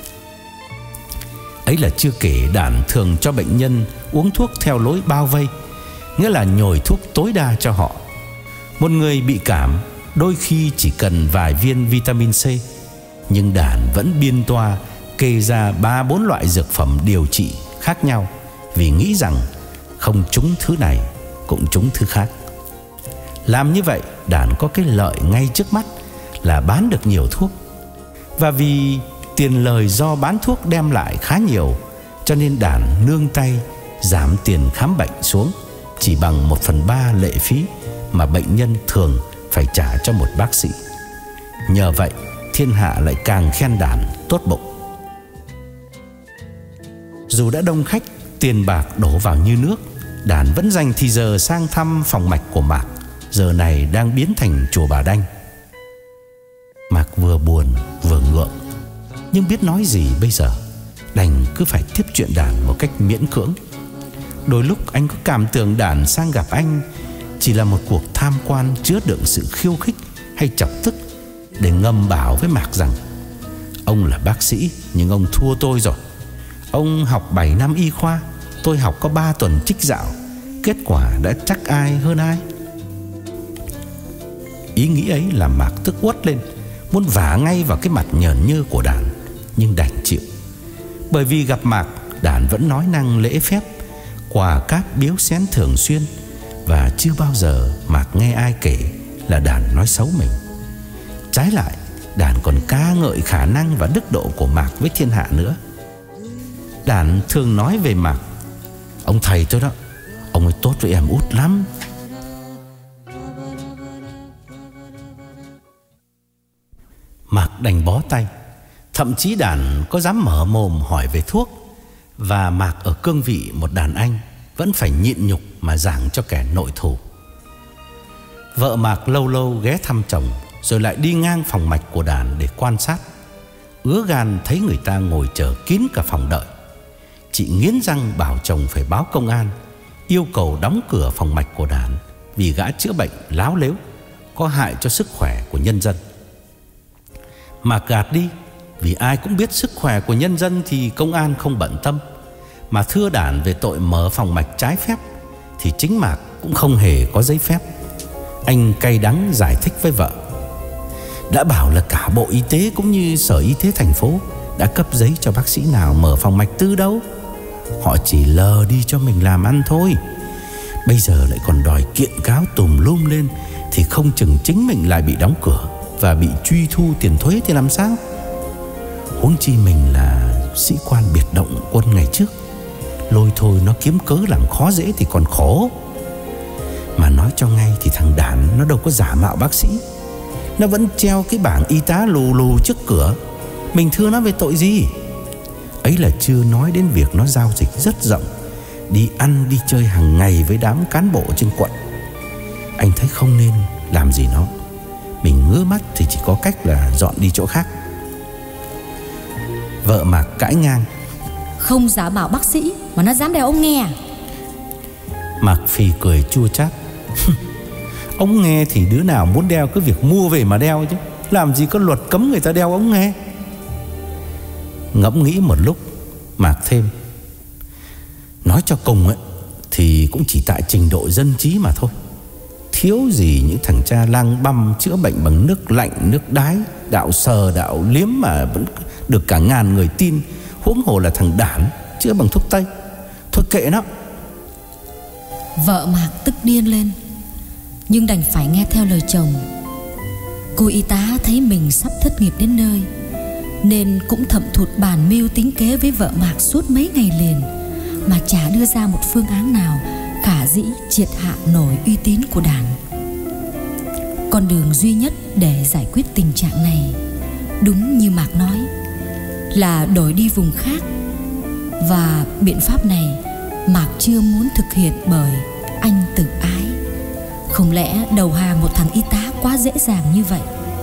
Ấy là chưa kể Đản thường cho bệnh nhân uống thuốc theo lối bao vây, nghĩa là nhồi thuốc tối đa cho họ. Một người bị cảm đôi khi chỉ cần vài viên vitamin C, nhưng Đản vẫn biên toa kê ra ba bốn loại dược phẩm điều trị khác nhau, vì nghĩ rằng không trúng thứ này cũng trúng thứ khác. Làm như vậy Đản có cái lợi ngay trước mắt là bán được nhiều thuốc. Và vì tiền lời do bán thuốc đem lại khá nhiều, cho nên Đản nương tay giảm tiền khám bệnh xuống chỉ bằng một phần ba lệ phí mà bệnh nhân thường phải trả cho một bác sĩ. Nhờ vậy thiên hạ lại càng khen Đản tốt bụng. Dù đã đông khách, tiền bạc đổ vào như nước, Đản vẫn dành thì giờ sang thăm phòng mạch của Mạc, giờ này đang biến thành chùa Bà Đanh. Mạc vừa buồn vừa ngượng, nhưng biết nói gì bây giờ, đành cứ phải tiếp chuyện Đản một cách miễn cưỡng. Đôi lúc anh có cảm tưởng Đản sang gặp anh chỉ là một cuộc tham quan chứa đựng sự khiêu khích hay chọc tức, để ngầm bảo với Mạc rằng: ông là bác sĩ nhưng ông thua tôi rồi. Ông học bảy năm y khoa, tôi học có ba tuần trích dạo, kết quả đã chắc ai hơn ai. Ý nghĩ ấy làm Mạc tức uất lên, muốn vả ngay vào cái mặt nhởn nhơ của Đản, nhưng đành chịu. Bởi vì gặp Mạc, Đản vẫn nói năng lễ phép, quà cáp biếu xén thường xuyên, và chưa bao giờ Mạc nghe ai kể là Đản nói xấu mình. Trái lại, Đản còn ca ngợi khả năng và đức độ của Mạc với thiên hạ nữa. Đản thường nói về Mạc: ông thầy tôi đó, ông ấy tốt với em út lắm. Mạc đành bó tay. Thậm chí Đản có dám mở mồm hỏi về thuốc, và Mạc ở cương vị một đàn anh vẫn phải nhịn nhục mà giảng cho kẻ nội thù. Vợ Mạc lâu lâu ghé thăm chồng, rồi lại đi ngang phòng mạch của Đản để quan sát. Ứa gan thấy người ta ngồi chờ kín cả phòng đợi. Chị nghiến răng bảo chồng phải báo công an, yêu cầu đóng cửa phòng mạch của Đản, vì gã chữa bệnh láo lếu, có hại cho sức khỏe của nhân dân. Mạc gạt đi, vì ai cũng biết sức khỏe của nhân dân thì công an không bận tâm. Mà thưa Đản về tội mở phòng mạch trái phép thì chính Mạc cũng không hề có giấy phép. Anh cay đắng giải thích với vợ: đã bảo là cả Bộ Y tế cũng như Sở Y tế thành phố đã cấp giấy cho bác sĩ nào mở phòng mạch tư đâu. Họ chỉ lờ đi cho mình làm ăn thôi. Bây giờ lại còn đòi kiện cáo tùm lum lên, thì không chừng chính mình lại bị đóng cửa và bị truy thu tiền thuế thì làm sao. Huống chi mình là sĩ quan biệt động quân ngày trước, lôi thôi nó kiếm cớ làm khó dễ thì còn khổ. Mà nói cho ngay thì thằng Đản nó đâu có giả mạo bác sĩ, nó vẫn treo cái bảng y tá lù lù trước cửa. Mình thưa nó về tội gì? Ấy là chưa nói đến việc nó giao dịch rất rộng, đi ăn đi chơi hàng ngày với đám cán bộ trên quận. Anh thấy không nên làm gì nó. Mình ngứa mắt thì chỉ có cách là dọn đi chỗ khác. Vợ Mạc cãi ngang: không giả mạo bác sĩ mà nó dám đeo ông nghe à? Mạc phì cười chua chát: ống nghe thì đứa nào muốn đeo cứ việc mua về mà đeo chứ, làm gì có luật cấm người ta đeo ống nghe. Ngẫm nghĩ một lúc, Mạc thêm: nói cho cùng ấy, thì cũng chỉ tại trình độ dân trí mà thôi. Thiếu gì những thằng cha lang băm chữa bệnh bằng nước lạnh, nước đái, đạo sờ, đạo liếm mà vẫn được cả ngàn người tin. Huống hồ là thằng Đản chữa bằng thuốc tây. Thôi kệ nó. Vợ Mạc tức điên lên, nhưng đành phải nghe theo lời chồng. Cô y tá thấy mình sắp thất nghiệp đến nơi, nên cũng thậm thụt bàn mưu tính kế với vợ Mạc suốt mấy ngày liền. mà chả đưa ra một phương án nào khả dĩ triệt hạ nổi uy tín của Đản. Con đường duy nhất để giải quyết tình trạng này, đúng như Mạc nói, là đổi đi vùng khác. Và biện pháp này Mạc chưa muốn thực hiện bởi anh tự ái. Không lẽ đầu hàng một thằng y tá quá dễ dàng như vậy?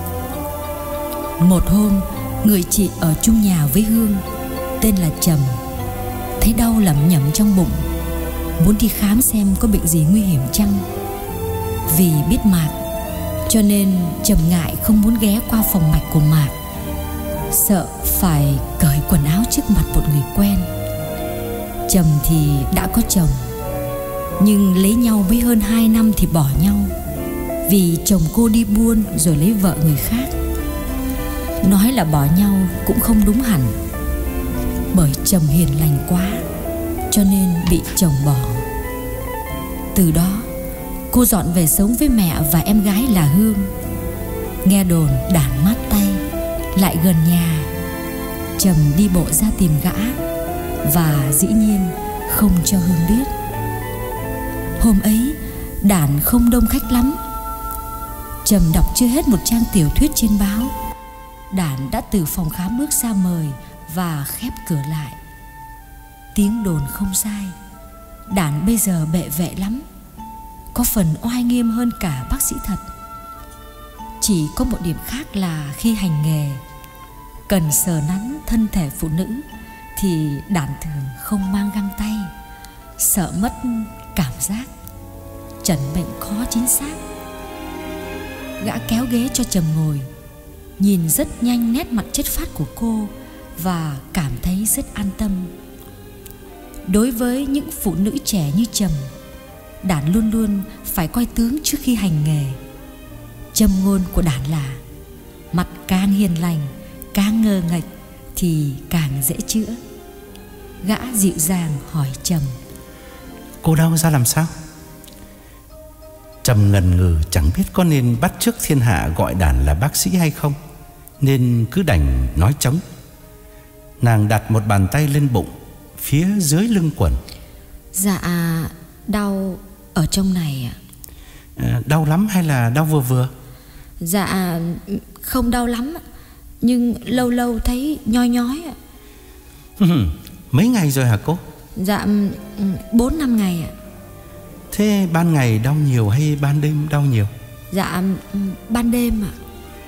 Một hôm, người chị ở chung nhà với Hương, tên là Trầm, thấy đau lẩm nhẩm trong bụng, muốn đi khám xem có bệnh gì nguy hiểm chăng. Vì biết Mạc, cho nên Trầm ngại không muốn ghé qua phòng mạch của Mạc, sợ phải cởi quần áo trước mặt một người quen. Trầm thì đã có chồng, nhưng lấy nhau mới hơn hai năm thì bỏ nhau, vì chồng cô đi buôn rồi lấy vợ người khác. Nói là bỏ nhau cũng không đúng hẳn, bởi Trầm hiền lành quá, cho nên bị chồng bỏ. Từ đó cô dọn về sống với mẹ và em gái là Hương. Nghe đồn Đản mát tay, lại gần nhà. Trầm đi bộ ra tìm gã, và dĩ nhiên không cho Hương biết. Hôm ấy Đản không đông khách lắm. Trầm đọc chưa hết một trang tiểu thuyết trên báo, Đản đã từ phòng khám bước ra mời và khép cửa lại. Tiếng đồn không sai, Đản bây giờ bệ vệ lắm, có phần oai nghiêm hơn cả bác sĩ thật. Chỉ có một điểm khác là khi hành nghề, cần sờ nắn thân thể phụ nữ, thì Đản thường không mang găng tay, sợ mất cảm giác. Chẩn bệnh khó chính xác. Gã kéo ghế cho Trầm ngồi, nhìn rất nhanh nét mặt chất phác của cô và cảm thấy rất an tâm. Đối với những phụ nữ trẻ như Trầm, Đản luôn luôn phải coi tướng trước khi hành nghề. Châm ngôn của Đản là mặt càng hiền lành, càng ngơ nghệch thì càng dễ chữa. Gã dịu dàng hỏi Trầm: Cô đau ra làm sao? Trầm ngần ngừ chẳng biết có nên bắt chước thiên hạ gọi Đản là bác sĩ hay không, nên cứ đành nói trống. Nàng đặt một bàn tay lên bụng, phía dưới lưng quần. Dạ đau ở trong này ạ. À, đau lắm hay là đau vừa vừa? Dạ không đau lắm, nhưng lâu lâu thấy nhói nhói ạ. Mấy ngày rồi hả cô? Dạ bốn năm ngày ạ. Thế ban ngày đau nhiều hay ban đêm đau nhiều? Dạ ban đêm ạ.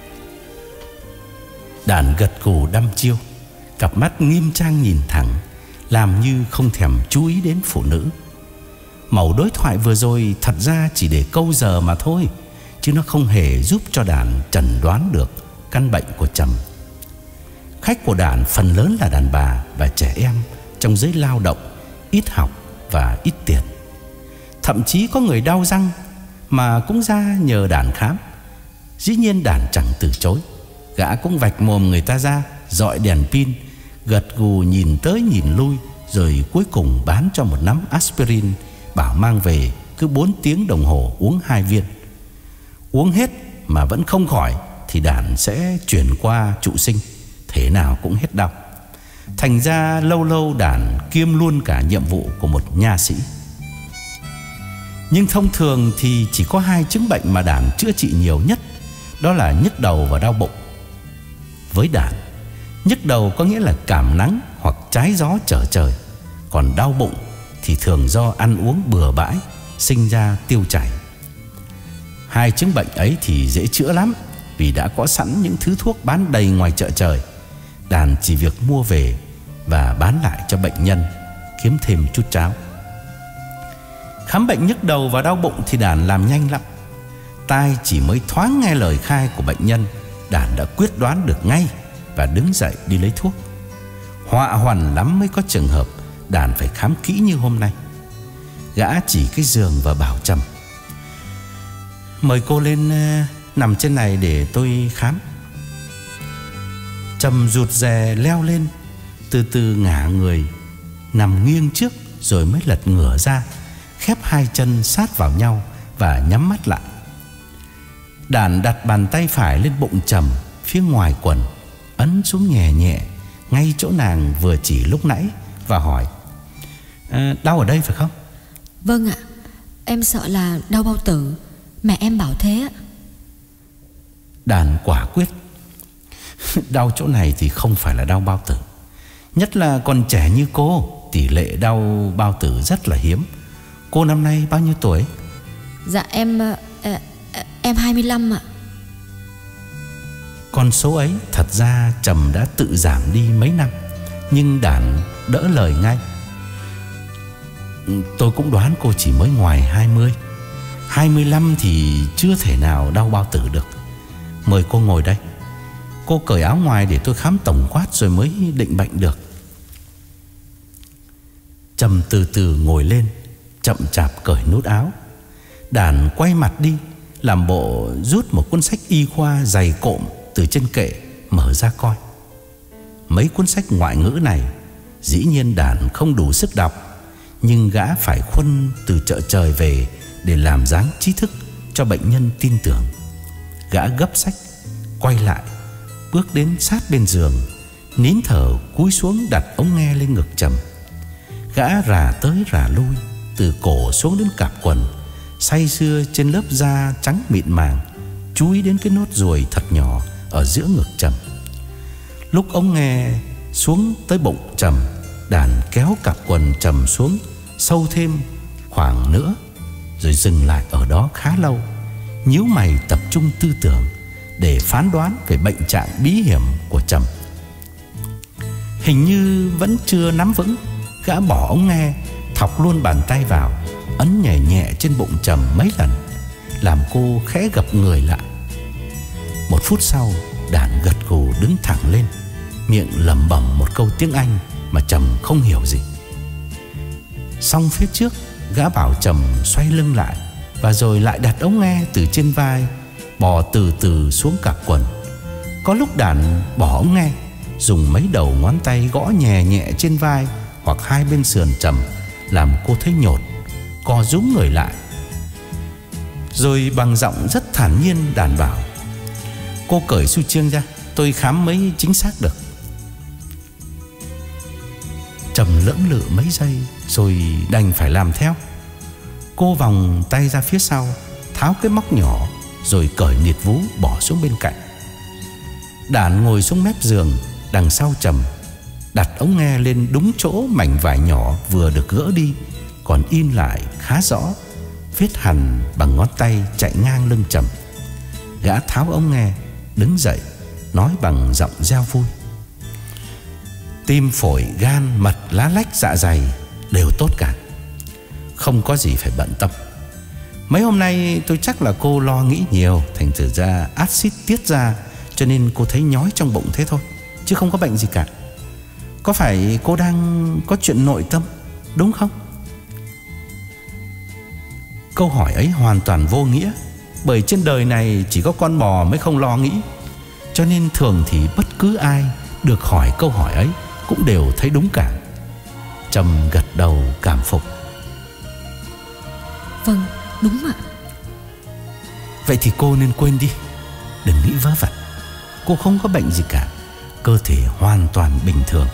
Đản gật gù đăm chiêu, cặp mắt nghiêm trang nhìn thẳng, làm như không thèm chú ý đến phụ nữ. Mẩu đối thoại vừa rồi thật ra chỉ để câu giờ mà thôi, chứ nó không hề giúp cho Đản chẩn đoán được căn bệnh của Trầm. Khách của Đản phần lớn là đàn bà và trẻ em trong giới lao động, ít học và ít tiền. Thậm chí có người đau răng mà cũng ra nhờ Đản khám. Dĩ nhiên Đản chẳng từ chối. Gã cũng vạch mồm người ta ra, dọi đèn pin, gật gù nhìn tới nhìn lui, rồi cuối cùng bán cho một nắm aspirin, bảo mang về cứ bốn tiếng đồng hồ uống hai viên. Uống hết mà vẫn không khỏi thì Đản sẽ chuyển qua trụ sinh, thế nào cũng hết đau. Thành ra lâu lâu Đản kiêm luôn cả nhiệm vụ của một nha sĩ. Nhưng thông thường thì chỉ có hai chứng bệnh mà Đản chữa trị nhiều nhất, đó là nhức đầu và đau bụng. Với Đản, nhức đầu có nghĩa là cảm nắng hoặc trái gió trở trời, còn đau bụng thì thường do ăn uống bừa bãi, sinh ra tiêu chảy. Hai chứng bệnh ấy thì dễ chữa lắm, vì đã có sẵn những thứ thuốc bán đầy ngoài chợ trời. Đản chỉ việc mua về và bán lại cho bệnh nhân, kiếm thêm chút cháo. Khám bệnh nhức đầu và đau bụng thì Đản làm nhanh lắm. Tai chỉ mới thoáng nghe lời khai của bệnh nhân, Đản đã quyết đoán được ngay và đứng dậy đi lấy thuốc. Họa hoàn lắm mới có trường hợp Đản phải khám kỹ như hôm nay. Gã chỉ cái giường và bảo Trầm: Mời cô lên nằm trên này để tôi khám. Trầm rụt rè leo lên, từ từ ngả người, nằm nghiêng trước rồi mới lật ngửa ra, khép hai chân sát vào nhau và nhắm mắt lại. Đản đặt bàn tay phải lên bụng Trầm phía ngoài quần, ấn xuống nhẹ nhẹ ngay chỗ nàng vừa chỉ lúc nãy và hỏi: à, Đau ở đây phải không? Vâng ạ. Em sợ là đau bao tử. Mẹ em bảo thế ạ. Đàn quả quyết. Đau chỗ này thì không phải là đau bao tử. Nhất là còn trẻ như cô, tỷ lệ đau bao tử rất là hiếm. Cô năm nay bao nhiêu tuổi? Dạ em Em hai mươi lăm ạ. Con số ấy thật ra Trầm đã tự giảm đi mấy năm, nhưng Đàn đỡ lời ngay. Tôi cũng đoán cô chỉ mới ngoài hai mươi. Hai mươi lăm thì chưa thể nào đau bao tử được. Mời cô ngồi đây. Cô cởi áo ngoài để tôi khám tổng quát rồi mới định bệnh được. Trầm từ từ ngồi lên, chậm chạp cởi nút áo. Đàn quay mặt đi, làm bộ rút một cuốn sách y khoa dày cộm từ trên kệ mở ra coi. Mấy cuốn sách ngoại ngữ này dĩ nhiên Đàn không đủ sức đọc, nhưng gã phải khuân từ chợ trời về để làm dáng trí thức cho bệnh nhân tin tưởng. Gã gấp sách, quay lại, bước đến sát bên giường, nín thở cúi xuống đặt ống nghe lên ngực Trầm. Gã rà tới rà lui, từ cổ xuống đến cạp quần, say sưa trên lớp da trắng mịn màng, chú ý đến cái nốt ruồi thật nhỏ ở giữa ngực Trầm. Lúc ống nghe xuống tới bụng Trầm, Đàn kéo cạp quần Trầm xuống sâu thêm khoảng nữa, rồi dừng lại ở đó khá lâu, nhíu mày tập trung tư tưởng để phán đoán về bệnh trạng bí hiểm của Trầm. Hình như vẫn chưa nắm vững, gã bỏ ống nghe, thọc luôn bàn tay vào, ấn nhẹ nhẹ trên bụng Trầm mấy lần, làm cô khẽ gập người lại. Một phút sau, Đàn gật gù đứng thẳng lên, miệng lẩm bẩm một câu tiếng Anh mà Trầm không hiểu gì. Xong phía trước, gã bảo Trầm xoay lưng lại, và rồi lại đặt ống nghe từ trên vai bò từ từ xuống cạp quần. Có lúc Đàn bỏ ống nghe, dùng mấy đầu ngón tay gõ nhẹ nhẹ trên vai hoặc hai bên sườn Trầm, làm cô thấy nhột, co rúm người lại. Rồi bằng giọng rất thản nhiên Đàn bảo: cô cởi su chiêng ra, tôi khám mới chính xác được. Trầm lưỡng lự mấy giây rồi đành phải làm theo. Cô vòng tay ra phía sau, tháo cái móc nhỏ, rồi cởi nịt vú bỏ xuống bên cạnh. Đàn ngồi xuống mép giường đằng sau Trầm, đặt ống nghe lên đúng chỗ mảnh vải nhỏ vừa được gỡ đi còn in lại khá rõ, viết hằn bằng ngón tay chạy ngang lưng Trầm. Gã tháo ống nghe, đứng dậy, nói bằng giọng reo vui: tim, phổi, gan, mật, lá lách, dạ dày đều tốt cả, không có gì phải bận tâm. Mấy hôm nay tôi chắc là cô lo nghĩ nhiều, thành thử ra axit tiết ra, cho nên cô thấy nhói trong bụng thế thôi, chứ không có bệnh gì cả. Có phải cô đang có chuyện nội tâm, đúng không? Câu hỏi ấy hoàn toàn vô nghĩa, bởi trên đời này chỉ có con bò mới không lo nghĩ. Cho nên thường thì bất cứ ai được hỏi câu hỏi ấy cũng đều thấy đúng cả. Trầm gật đầu cảm phục: vâng, đúng ạ. Vậy thì cô nên quên đi, đừng nghĩ vớ vẩn. Cô không có bệnh gì cả, cơ thể hoàn toàn bình thường.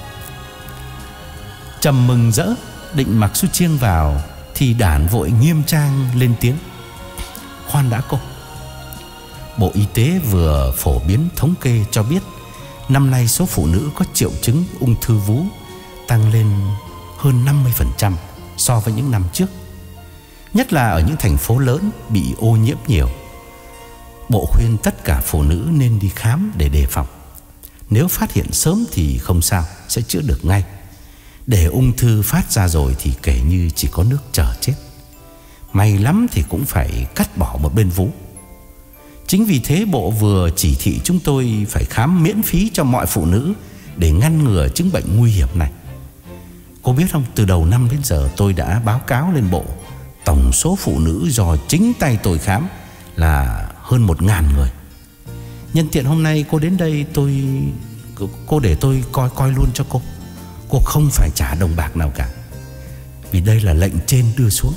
Trầm mừng rỡ định mặc su chiêng vào thì Đàn vội nghiêm trang lên tiếng: khoan đã cô. Bộ Y tế vừa phổ biến thống kê cho biết năm nay số phụ nữ có triệu chứng ung thư vú tăng lên hơn năm mươi phần trăm so với những năm trước, nhất là ở những thành phố lớn bị ô nhiễm nhiều. Bộ khuyên tất cả phụ nữ nên đi khám để đề phòng. Nếu phát hiện sớm thì không sao, sẽ chữa được ngay. Để ung thư phát ra rồi thì kể như chỉ có nước chờ chết. May lắm thì cũng phải cắt bỏ một bên vú. Chính vì thế bộ vừa chỉ thị chúng tôi phải khám miễn phí cho mọi phụ nữ để ngăn ngừa chứng bệnh nguy hiểm này. Cô biết không, từ đầu năm đến giờ tôi đã báo cáo lên bộ, tổng số phụ nữ do chính tay tôi khám là hơn một ngàn người. Nhân tiện hôm nay cô đến đây, tôi cô để tôi coi coi luôn cho cô. Cô không phải trả đồng bạc nào cả, vì đây là lệnh trên đưa xuống.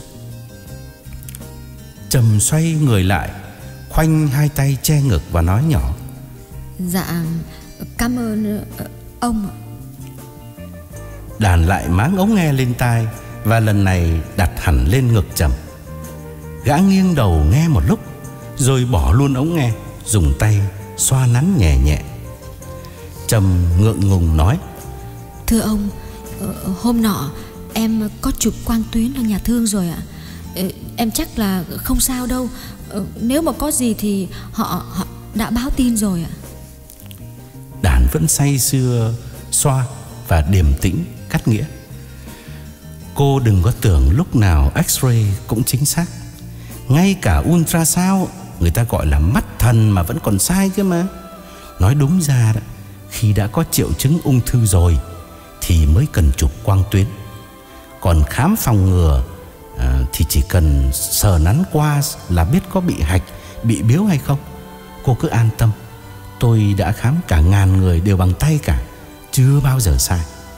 Trầm xoay người lại, khoanh hai tay che ngực và nói nhỏ: dạ, cảm ơn ông. Đàn lại máng ống nghe lên tai, và lần này đặt hẳn lên ngực Trầm. Gã nghiêng đầu nghe một lúc, rồi bỏ luôn ống nghe, dùng tay xoa nắn nhẹ nhẹ. Trầm ngượng ngùng nói: Thưa ông, hôm nọ em có chụp quang tuyến ở nhà thương rồi ạ. Em chắc là không sao đâu. Nếu mà có gì thì họ, họ đã báo tin rồi ạ. Đàn vẫn say sưa xoa và điềm tĩnh cắt nghĩa: Cô đừng có tưởng lúc nào X-ray cũng chính xác. Ngay cả ultrasound người ta gọi là mắt thần mà vẫn còn sai cơ mà. Nói đúng ra đó, khi đã có triệu chứng ung thư rồi thì mới cần chụp quang tuyến. Còn khám phòng ngừa à, thì chỉ cần sờ nắn qua là biết có bị hạch, bị biếu hay không. Cô cứ an tâm, tôi đã khám cả ngàn người đều bằng tay cả, chưa bao giờ sai.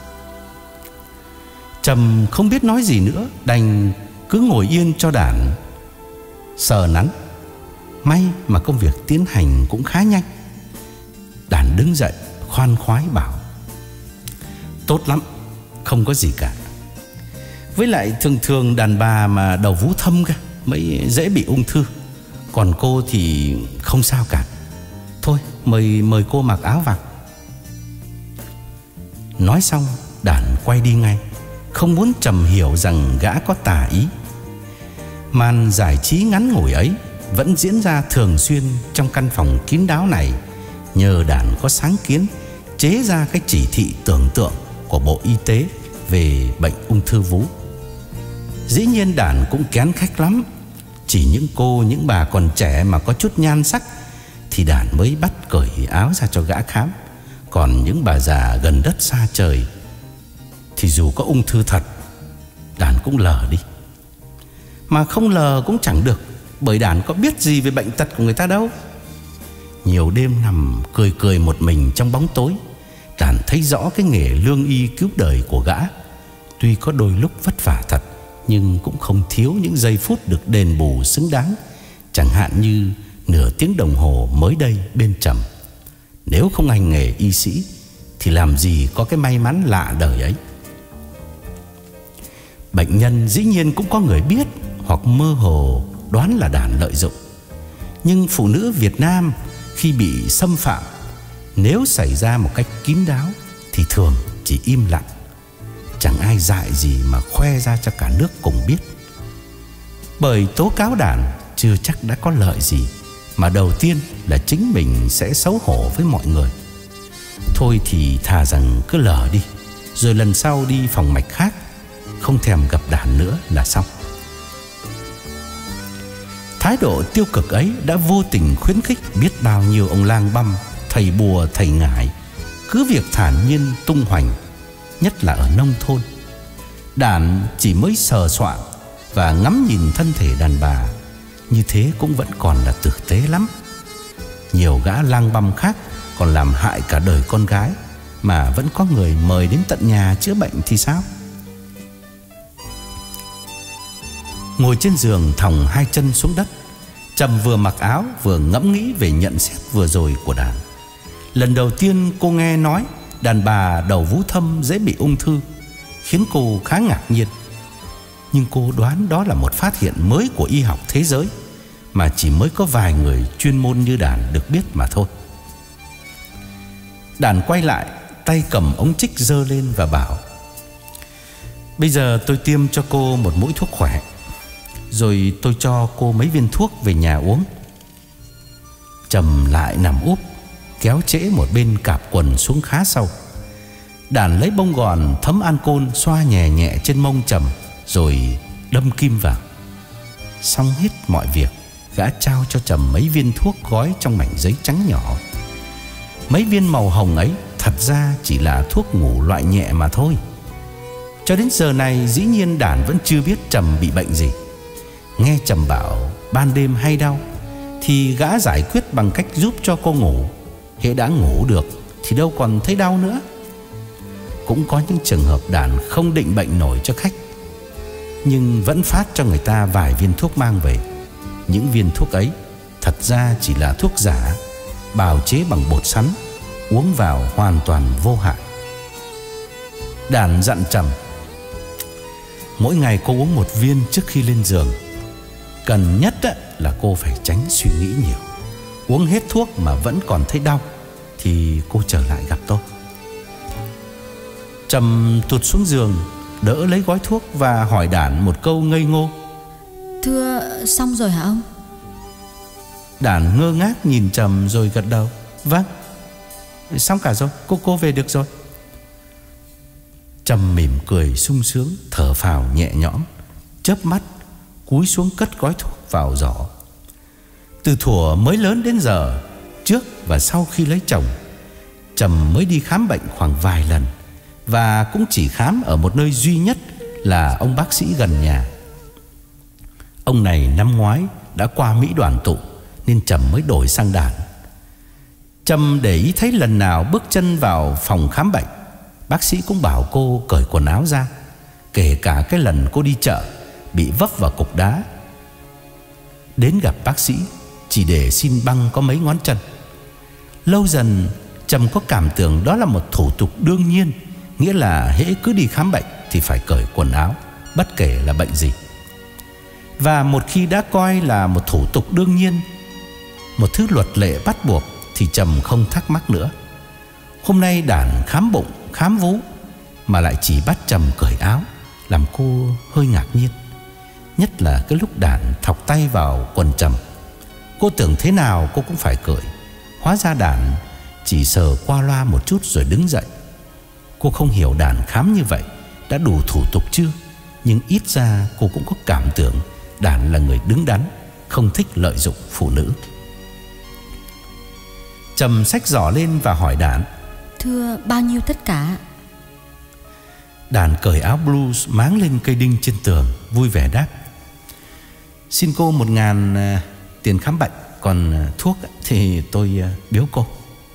Trầm không biết nói gì nữa, đành cứ ngồi yên cho Đản sờ nắn. May mà công việc tiến hành cũng khá nhanh. Đản đứng dậy khoan khoái bảo: Tốt lắm, không có gì cả. Với lại thường thường đàn bà mà đầu vú thâm cơ mới dễ bị ung thư. Còn cô thì không sao cả. Thôi mời mời cô mặc áo vào. Nói xong Đản quay đi ngay, không muốn Trầm hiểu rằng gã có tà ý. Màn giải trí ngắn ngủi ấy vẫn diễn ra thường xuyên trong căn phòng kín đáo này, nhờ Đản có sáng kiến chế ra cái chỉ thị tưởng tượng của Bộ Y tế về bệnh ung thư vú. Dĩ nhiên Đản cũng kén khách lắm. Chỉ những cô, những bà còn trẻ mà có chút nhan sắc thì Đản mới bắt cởi áo ra cho gã khám. Còn những bà già gần đất xa trời thì dù có ung thư thật, Đản cũng lờ đi. Mà không lờ cũng chẳng được, bởi Đản có biết gì về bệnh tật của người ta đâu. Nhiều đêm nằm cười cười một mình trong bóng tối, Đản thấy rõ cái nghề lương y cứu đời của gã. Tuy có đôi lúc vất vả thật, nhưng cũng không thiếu những giây phút được đền bù xứng đáng. Chẳng hạn như nửa tiếng đồng hồ mới đây bên Trầm. Nếu không hành nghề y sĩ thì làm gì có cái may mắn lạ đời ấy. Bệnh nhân dĩ nhiên cũng có người biết hoặc mơ hồ đoán là Đản lợi dụng. Nhưng phụ nữ Việt Nam khi bị xâm phạm, nếu xảy ra một cách kín đáo thì thường chỉ im lặng. Chẳng ai dại gì mà khoe ra cho cả nước cùng biết. Bởi tố cáo Đản chưa chắc đã có lợi gì, mà đầu tiên là chính mình sẽ xấu hổ với mọi người. Thôi thì thà rằng cứ lờ đi, rồi lần sau đi phòng mạch khác không thèm gặp Đản nữa là xong. Thái độ tiêu cực ấy đã vô tình khuyến khích biết bao nhiêu ông lang băm, thầy bùa, thầy ngải cứ việc thản nhiên tung hoành, nhất là ở nông thôn. Đản chỉ mới sờ soạng và ngắm nhìn thân thể đàn bà, như thế cũng vẫn còn là tử tế lắm. Nhiều gã lang băm khác còn làm hại cả đời con gái, mà vẫn có người mời đến tận nhà chữa bệnh thì sao? Ngồi trên giường thòng hai chân xuống đất, Trầm vừa mặc áo vừa ngẫm nghĩ về nhận xét vừa rồi của Đản. Lần đầu tiên cô nghe nói đàn bà đầu vú thâm dễ bị ung thư, khiến cô khá ngạc nhiên. Nhưng cô đoán đó là một phát hiện mới của y học thế giới, mà chỉ mới có vài người chuyên môn như Đản được biết mà thôi. Đản quay lại, tay cầm ống trích giơ lên và bảo: Bây giờ tôi tiêm cho cô một mũi thuốc khỏe, rồi tôi cho cô mấy viên thuốc về nhà uống. Trầm lại nằm úp, kéo trễ một bên cạp quần xuống khá sâu. Đản lấy bông gòn thấm ancol xoa nhẹ nhẹ trên mông Trầm, rồi đâm kim vào. Xong hết mọi việc, gã trao cho Trầm mấy viên thuốc gói trong mảnh giấy trắng nhỏ. Mấy viên màu hồng ấy thật ra chỉ là thuốc ngủ loại nhẹ mà thôi. Cho đến giờ này dĩ nhiên Đản vẫn chưa biết Trầm bị bệnh gì. Nghe Trầm bảo ban đêm hay đau, thì gã giải quyết bằng cách giúp cho cô ngủ. Hễ đã ngủ được thì đâu còn thấy đau nữa. Cũng có những trường hợp Đản không định bệnh nổi cho khách, nhưng vẫn phát cho người ta vài viên thuốc mang về. Những viên thuốc ấy thật ra chỉ là thuốc giả, bào chế bằng bột sắn, uống vào hoàn toàn vô hại. Đản dặn Trầm: Mỗi ngày cô uống một viên trước khi lên giường. Cần nhất là cô phải tránh suy nghĩ nhiều. Uống hết thuốc mà vẫn còn thấy đau thì cô trở lại gặp tôi. Trầm tụt xuống giường, đỡ lấy gói thuốc và hỏi Đản một câu ngây ngô: Thưa, xong rồi hả ông? Đản ngơ ngác nhìn Trầm rồi gật đầu: Vâng, xong cả rồi, cô cô về được rồi. Trầm mỉm cười sung sướng, thở phào nhẹ nhõm, chớp mắt cúi xuống cất gói thuốc vào giỏ. Từ thuở mới lớn đến giờ, trước và sau khi lấy chồng, Trầm mới đi khám bệnh khoảng vài lần, và cũng chỉ khám ở một nơi duy nhất là ông bác sĩ gần nhà. Ông này năm ngoái đã qua Mỹ đoàn tụ nên Trầm mới đổi sang Đản. Trầm để ý thấy lần nào bước chân vào phòng khám bệnh, bác sĩ cũng bảo cô cởi quần áo ra, kể cả cái lần cô đi chợ bị vấp vào cục đá. Đến gặp bác sĩ chỉ để xin băng có mấy ngón chân. Lâu dần Trầm có cảm tưởng đó là một thủ tục đương nhiên, nghĩa là hễ cứ đi khám bệnh thì phải cởi quần áo, bất kể là bệnh gì. Và một khi đã coi là một thủ tục đương nhiên, một thứ luật lệ bắt buộc, thì Trầm không thắc mắc nữa. Hôm nay Đản khám bụng, khám vú mà lại chỉ bắt Trầm cởi áo, làm cô hơi ngạc nhiên. Nhất là cái lúc Đản thọc tay vào quần Trầm. Cô tưởng thế nào cô cũng phải cởi. Hóa ra Đản chỉ sờ qua loa một chút rồi đứng dậy. Cô không hiểu Đản khám như vậy đã đủ thủ tục chưa, nhưng ít ra cô cũng có cảm tưởng Đản là người đứng đắn, không thích lợi dụng phụ nữ. Trầm xách giỏ lên và hỏi Đản: Thưa, bao nhiêu tất cả? Đản cởi áo blues máng lên cây đinh trên tường, vui vẻ đáp: Xin cô một ngàn tiền khám bệnh, còn thuốc thì tôi biếu cô.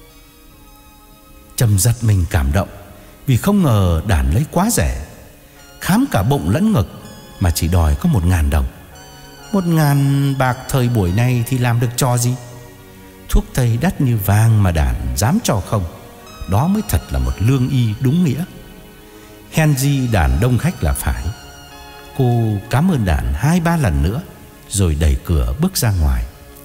Trầm giật mình cảm động, vì không ngờ Đản lấy quá rẻ. Khám cả bụng lẫn ngực mà chỉ đòi có một ngàn đồng. Một ngàn bạc thời buổi này thì làm được trò gì? Thuốc tây đắt như vàng mà Đản dám cho không, đó mới thật là một lương y đúng nghĩa. Hèn gì Đản đông khách là phải. Cô cảm ơn Đản hai ba lần nữa rồi đẩy cửa bước ra ngoài.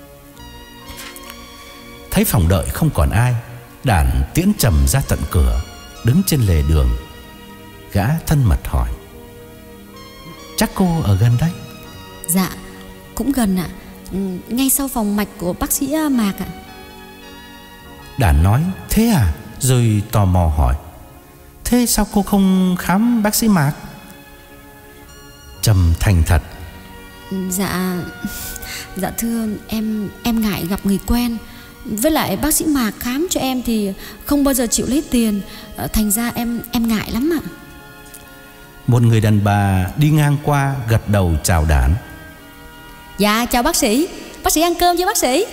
Thấy phòng đợi không còn ai, Đản tiễn Trầm ra tận cửa, đứng trên lề đường. Gã thân mật hỏi: Chắc cô ở gần đây? Dạ, cũng gần ạ, ừ, ngay sau phòng mạch của bác sĩ Mạc ạ. Đản nói: Thế à? Rồi tò mò hỏi: Thế sao cô không khám bác sĩ Mạc? Trầm thành thật: Dạ, dạ thưa, em em ngại gặp người quen. Với lại bác sĩ Mạc khám cho em thì không bao giờ chịu lấy tiền, thành ra em em ngại lắm ạ. Một người đàn bà đi ngang qua gật đầu chào Đản: Dạ chào bác sĩ, bác sĩ ăn cơm chưa bác sĩ?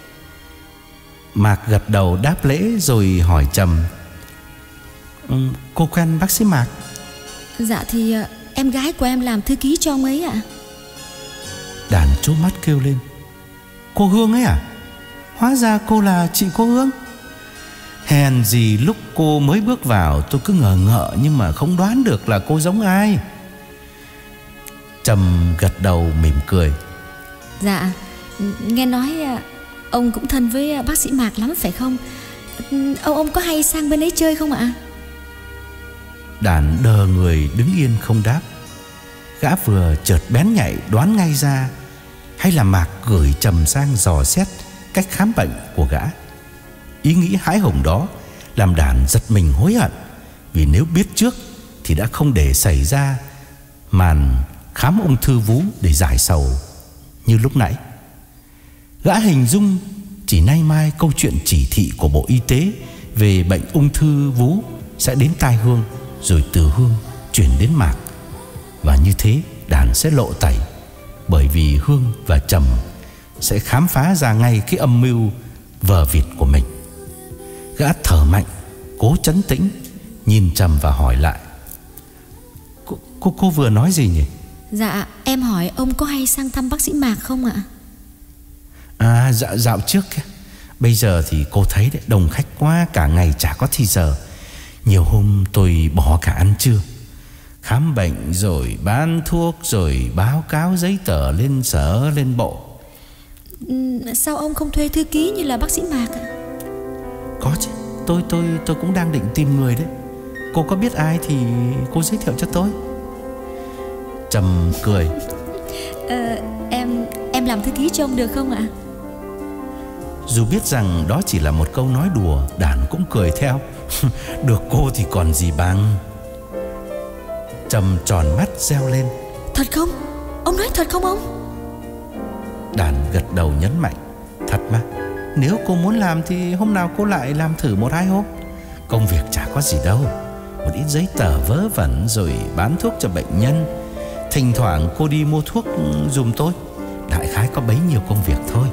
Mạc gật đầu đáp lễ rồi hỏi Trầm: ừ, Cô quen bác sĩ Mạc? Dạ thì em gái của em làm thư ký cho ông ấy ạ. Đản trố mắt kêu lên: Cô Hương ấy à? Hóa ra cô là chị cô Hương. Hèn gì lúc cô mới bước vào tôi cứ ngờ ngợ, nhưng mà không đoán được là cô giống ai. Trầm gật đầu mỉm cười: Dạ, nghe nói ông cũng thân với bác sĩ Mạc lắm phải không? Ông ông có hay sang bên ấy chơi không ạ? Đản đờ người đứng yên không đáp. Gã vừa chợt bén nhạy đoán ngay ra hay là Mạc gửi Trầm sang dò xét cách khám bệnh của gã. Ý nghĩ hãi hùng đó làm Đản giật mình hối hận, vì nếu biết trước thì đã không để xảy ra màn khám ung thư vú để giải sầu như lúc nãy. Gã hình dung chỉ nay mai câu chuyện chỉ thị của Bộ Y tế về bệnh ung thư vú sẽ đến tai Hương, rồi từ Hương chuyển đến Mạc. Và như thế Đản sẽ lộ tẩy, bởi vì Hương và Trầm sẽ khám phá ra ngay cái âm mưu vờ vịt của mình. Gã thở mạnh, cố trấn tĩnh, nhìn Trầm và hỏi lại: Cô, cô, cô vừa nói gì nhỉ? Dạ, em hỏi ông có hay sang thăm bác sĩ Mạc không ạ? À, dạ, dạo trước kia. Bây giờ thì cô thấy đấy, đông khách quá, cả ngày chả có thì giờ. Nhiều hôm tôi bỏ cả ăn trưa. Khám bệnh rồi bán thuốc rồi báo cáo giấy tờ lên sở lên bộ. Sao ông không thuê thư ký như là bác sĩ Mạc ạ? Có chứ, tôi tôi tôi cũng đang định tìm người đấy. Cô có biết ai thì cô giới thiệu cho tôi. Trầm cười. ờ, Em em làm thư ký cho ông được không ạ? Dù biết rằng đó chỉ là một câu nói đùa, Đản cũng cười theo. Được cô thì còn gì bằng. Trầm tròn mắt reo lên. Thật không? Ông nói thật không ông? Đản gật đầu nhấn mạnh. Thật mà. Nếu cô muốn làm thì hôm nào cô lại làm thử một hai hôm. Công việc chả có gì đâu. Một ít giấy tờ vớ vẩn rồi bán thuốc cho bệnh nhân. Thỉnh thoảng cô đi mua thuốc giùm tôi. Đại khái có bấy nhiêu công việc thôi.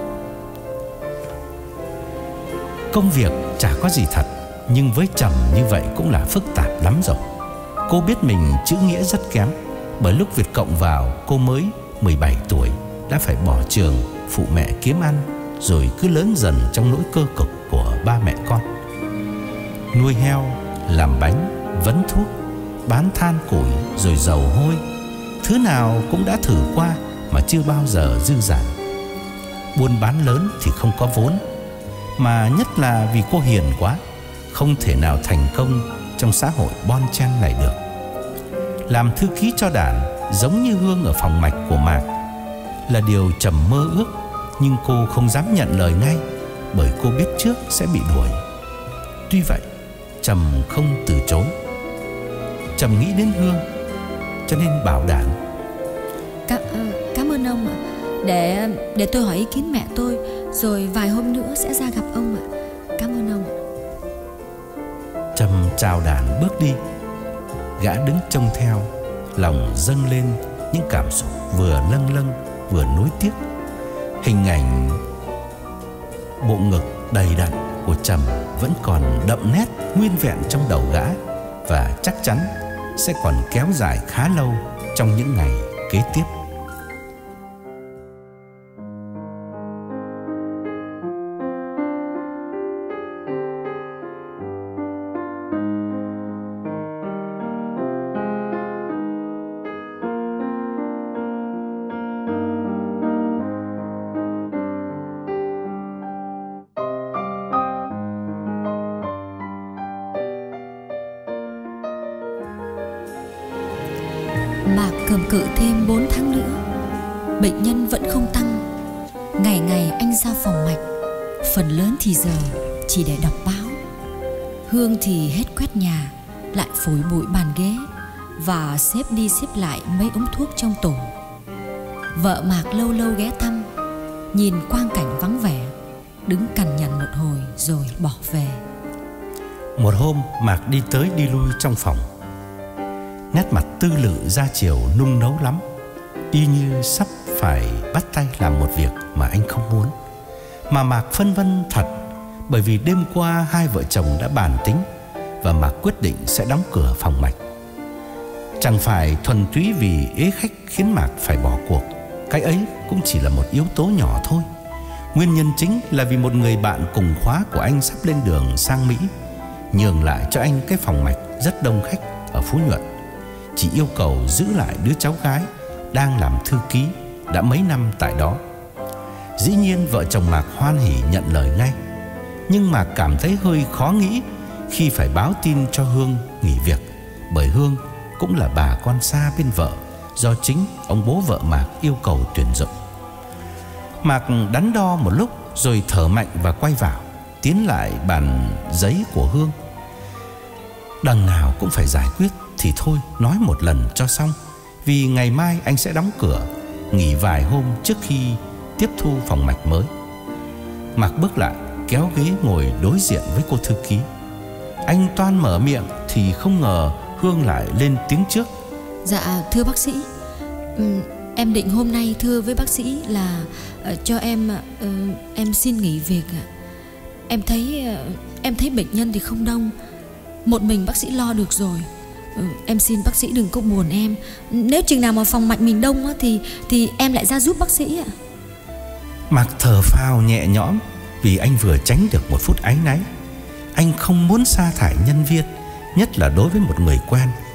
Công việc chả có gì thật, nhưng với Trầm như vậy cũng là phức tạp lắm rồi. Cô biết mình chữ nghĩa rất kém. Bởi lúc Việt Cộng vào, cô mới mười bảy tuổi, đã phải bỏ trường phụ mẹ kiếm ăn, rồi cứ lớn dần trong nỗi cơ cực của ba mẹ con. Nuôi heo, làm bánh, vấn thuốc, bán than củi rồi dầu hôi, thứ nào cũng đã thử qua mà chưa bao giờ dư giả. Buôn bán lớn thì không có vốn, mà nhất là vì cô hiền quá, không thể nào thành công trong xã hội bon chen này được. Làm thư ký cho Đản giống như Hương ở phòng mạch của Mạc là điều Trầm mơ ước, nhưng cô không dám nhận lời ngay, bởi cô biết trước sẽ bị đuổi. Tuy vậy Trầm không từ chối. Trầm nghĩ đến Hương cho nên bảo Đản. Cảm, uh, cảm ơn ông ạ. Để để tôi hỏi ý kiến mẹ tôi, rồi vài hôm nữa sẽ ra gặp ông ạ. Cảm ơn ông ạ. Trầm chào Đản bước đi. Gã đứng trông theo, lòng dâng lên những cảm xúc vừa lâng lâng vừa nuối tiếc. Hình ảnh bộ ngực đầy đặn của Trầm vẫn còn đậm nét nguyên vẹn trong đầu gã, và chắc chắn sẽ còn kéo dài khá lâu trong những ngày kế tiếp. Mạc cầm cự thêm bốn tháng nữa, bệnh nhân vẫn không tăng. Ngày ngày anh ra phòng mạch, phần lớn thì giờ chỉ để đọc báo. Hương thì hết quét nhà, lại phủi bụi bàn ghế và xếp đi xếp lại mấy ống thuốc trong tủ. Vợ Mạc lâu lâu ghé thăm, nhìn quang cảnh vắng vẻ, đứng cằn nhằn một hồi rồi bỏ về. Một hôm Mạc đi tới đi lui trong phòng, nét mặt tư lự ra chiều nung nấu lắm, y như sắp phải bắt tay làm một việc mà anh không muốn. Mà Mạc phân vân thật, bởi vì đêm qua hai vợ chồng đã bàn tính, và Mạc quyết định sẽ đóng cửa phòng mạch. Chẳng phải thuần túy vì ế khách khiến Mạc phải bỏ cuộc, cái ấy cũng chỉ là một yếu tố nhỏ thôi. Nguyên nhân chính là vì một người bạn cùng khóa của anh sắp lên đường sang Mỹ, nhường lại cho anh cái phòng mạch rất đông khách ở Phú Nhuận, chỉ yêu cầu giữ lại đứa cháu gái đang làm thư ký đã mấy năm tại đó. Dĩ nhiên vợ chồng Mạc hoan hỉ nhận lời ngay, nhưng Mạc cảm thấy hơi khó nghĩ khi phải báo tin cho Hương nghỉ việc, bởi Hương cũng là bà con xa bên vợ do chính ông bố vợ Mạc yêu cầu tuyển dụng. Mạc đắn đo một lúc rồi thở mạnh và quay vào, tiến lại bàn giấy của Hương. Đằng nào cũng phải giải quyết thì thôi nói một lần cho xong, vì ngày mai anh sẽ đóng cửa, nghỉ vài hôm trước khi tiếp thu phòng mạch mới. Mạc bước lại kéo ghế ngồi đối diện với cô thư ký. Anh toan mở miệng thì không ngờ Hương lại lên tiếng trước. Dạ thưa bác sĩ, um, em định hôm nay thưa với bác sĩ là uh, cho em uh, em xin nghỉ việc ạ. Em thấy uh, em thấy bệnh nhân thì không đông, một mình bác sĩ lo được rồi. uh, Em xin bác sĩ đừng có buồn em. Nếu chừng nào mà phòng mạch mình đông á, thì thì em lại ra giúp bác sĩ ạ. Mạc thở phào nhẹ nhõm, vì anh vừa tránh được một phút áy náy. Anh không muốn sa thải nhân viên, nhất là đối với một người quen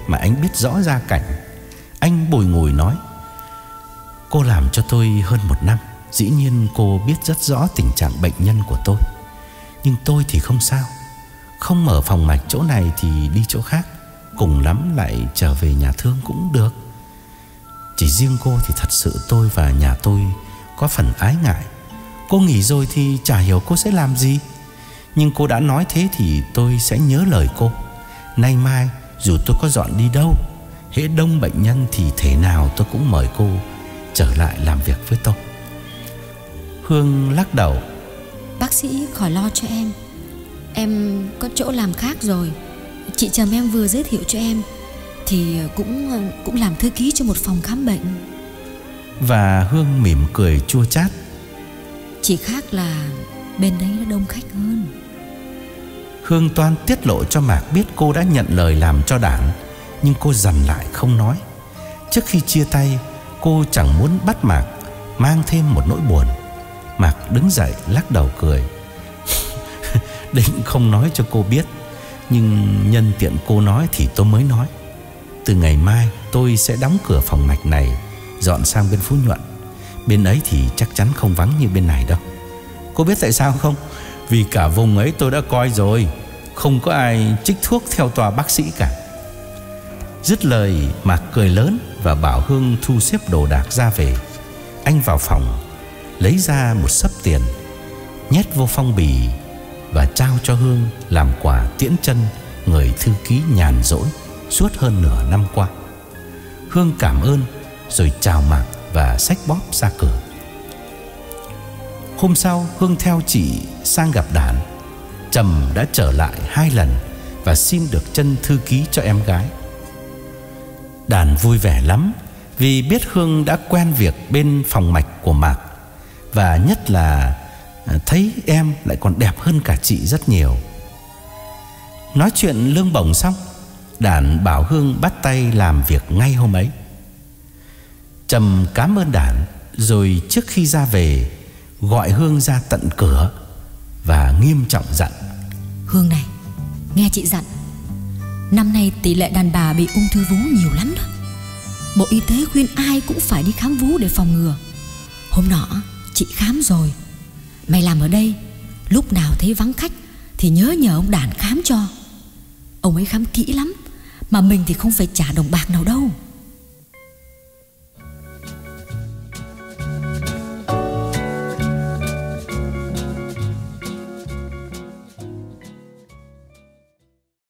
mà anh biết rõ gia cảnh. Anh bùi ngùi nói: Cô làm cho tôi hơn một năm, dĩ nhiên cô biết rất rõ tình trạng bệnh nhân của tôi. Nhưng tôi thì không sao. Không mở phòng mạch chỗ này thì đi chỗ khác, cùng lắm lại trở về nhà thương cũng được. Chỉ riêng cô thì thật sự tôi và nhà tôi có phần ái ngại. Cô nghỉ rồi thì chả hiểu cô sẽ làm gì. Nhưng cô đã nói thế thì tôi sẽ nhớ lời cô. Nay mai dù tôi có dọn đi đâu, hễ đông bệnh nhân thì thể nào tôi cũng mời cô trở lại làm việc với tôi. Hương lắc đầu: Bác sĩ khỏi lo cho em. Em có chỗ làm khác rồi. Chị chồng em vừa giới thiệu cho em thì cũng cũng làm thư ký cho một phòng khám bệnh. Và Hương mỉm cười chua chát: Chỉ khác là bên đấy nó đông khách hơn. Hương toan tiết lộ cho Mạc biết cô đã nhận lời làm cho Đản, nhưng cô dằn lại không nói. Trước khi chia tay, cô chẳng muốn bắt Mạc mang thêm một nỗi buồn. Mạc đứng dậy lắc đầu cười. Định không nói cho cô biết, nhưng nhân tiện cô nói thì tôi mới nói. Từ ngày mai tôi sẽ đóng cửa phòng mạch này, dọn sang bên Phú Nhuận. Bên ấy thì chắc chắn không vắng như bên này đâu. Cô biết tại sao không? Vì cả vùng ấy tôi đã coi rồi, không có ai trích thuốc theo tòa bác sĩ cả. Dứt lời, Mạc cười lớn và bảo Hương thu xếp đồ đạc ra về. Anh vào phòng, lấy ra một xấp tiền, nhét vô phong bì và trao cho Hương làm quà tiễn chân người thư ký nhàn rỗi suốt hơn nửa năm qua. Hương cảm ơn rồi chào Mạc và xách bóp ra cửa. Hôm sau, Hương theo chị sang gặp Đản. Trầm đã trở lại hai lần và xin được chân thư ký cho em gái. Đản vui vẻ lắm vì biết Hương đã quen việc bên phòng mạch của Mạc, và nhất là thấy em lại còn đẹp hơn cả chị rất nhiều. Nói chuyện lương bổng xong, Đản bảo Hương bắt tay làm việc ngay hôm ấy. Trầm cảm ơn Đản, rồi trước khi ra về gọi Hương ra tận cửa và nghiêm trọng dặn: Hương này, nghe chị dặn, năm nay tỷ lệ đàn bà bị ung thư vú nhiều lắm đó. Bộ Y tế khuyên ai cũng phải đi khám vú để phòng ngừa. Hôm nọ chị khám rồi. Mày làm ở đây, lúc nào thấy vắng khách thì nhớ nhờ ông Đản khám cho. Ông ấy khám kỹ lắm, mà mình thì không phải trả đồng bạc nào đâu.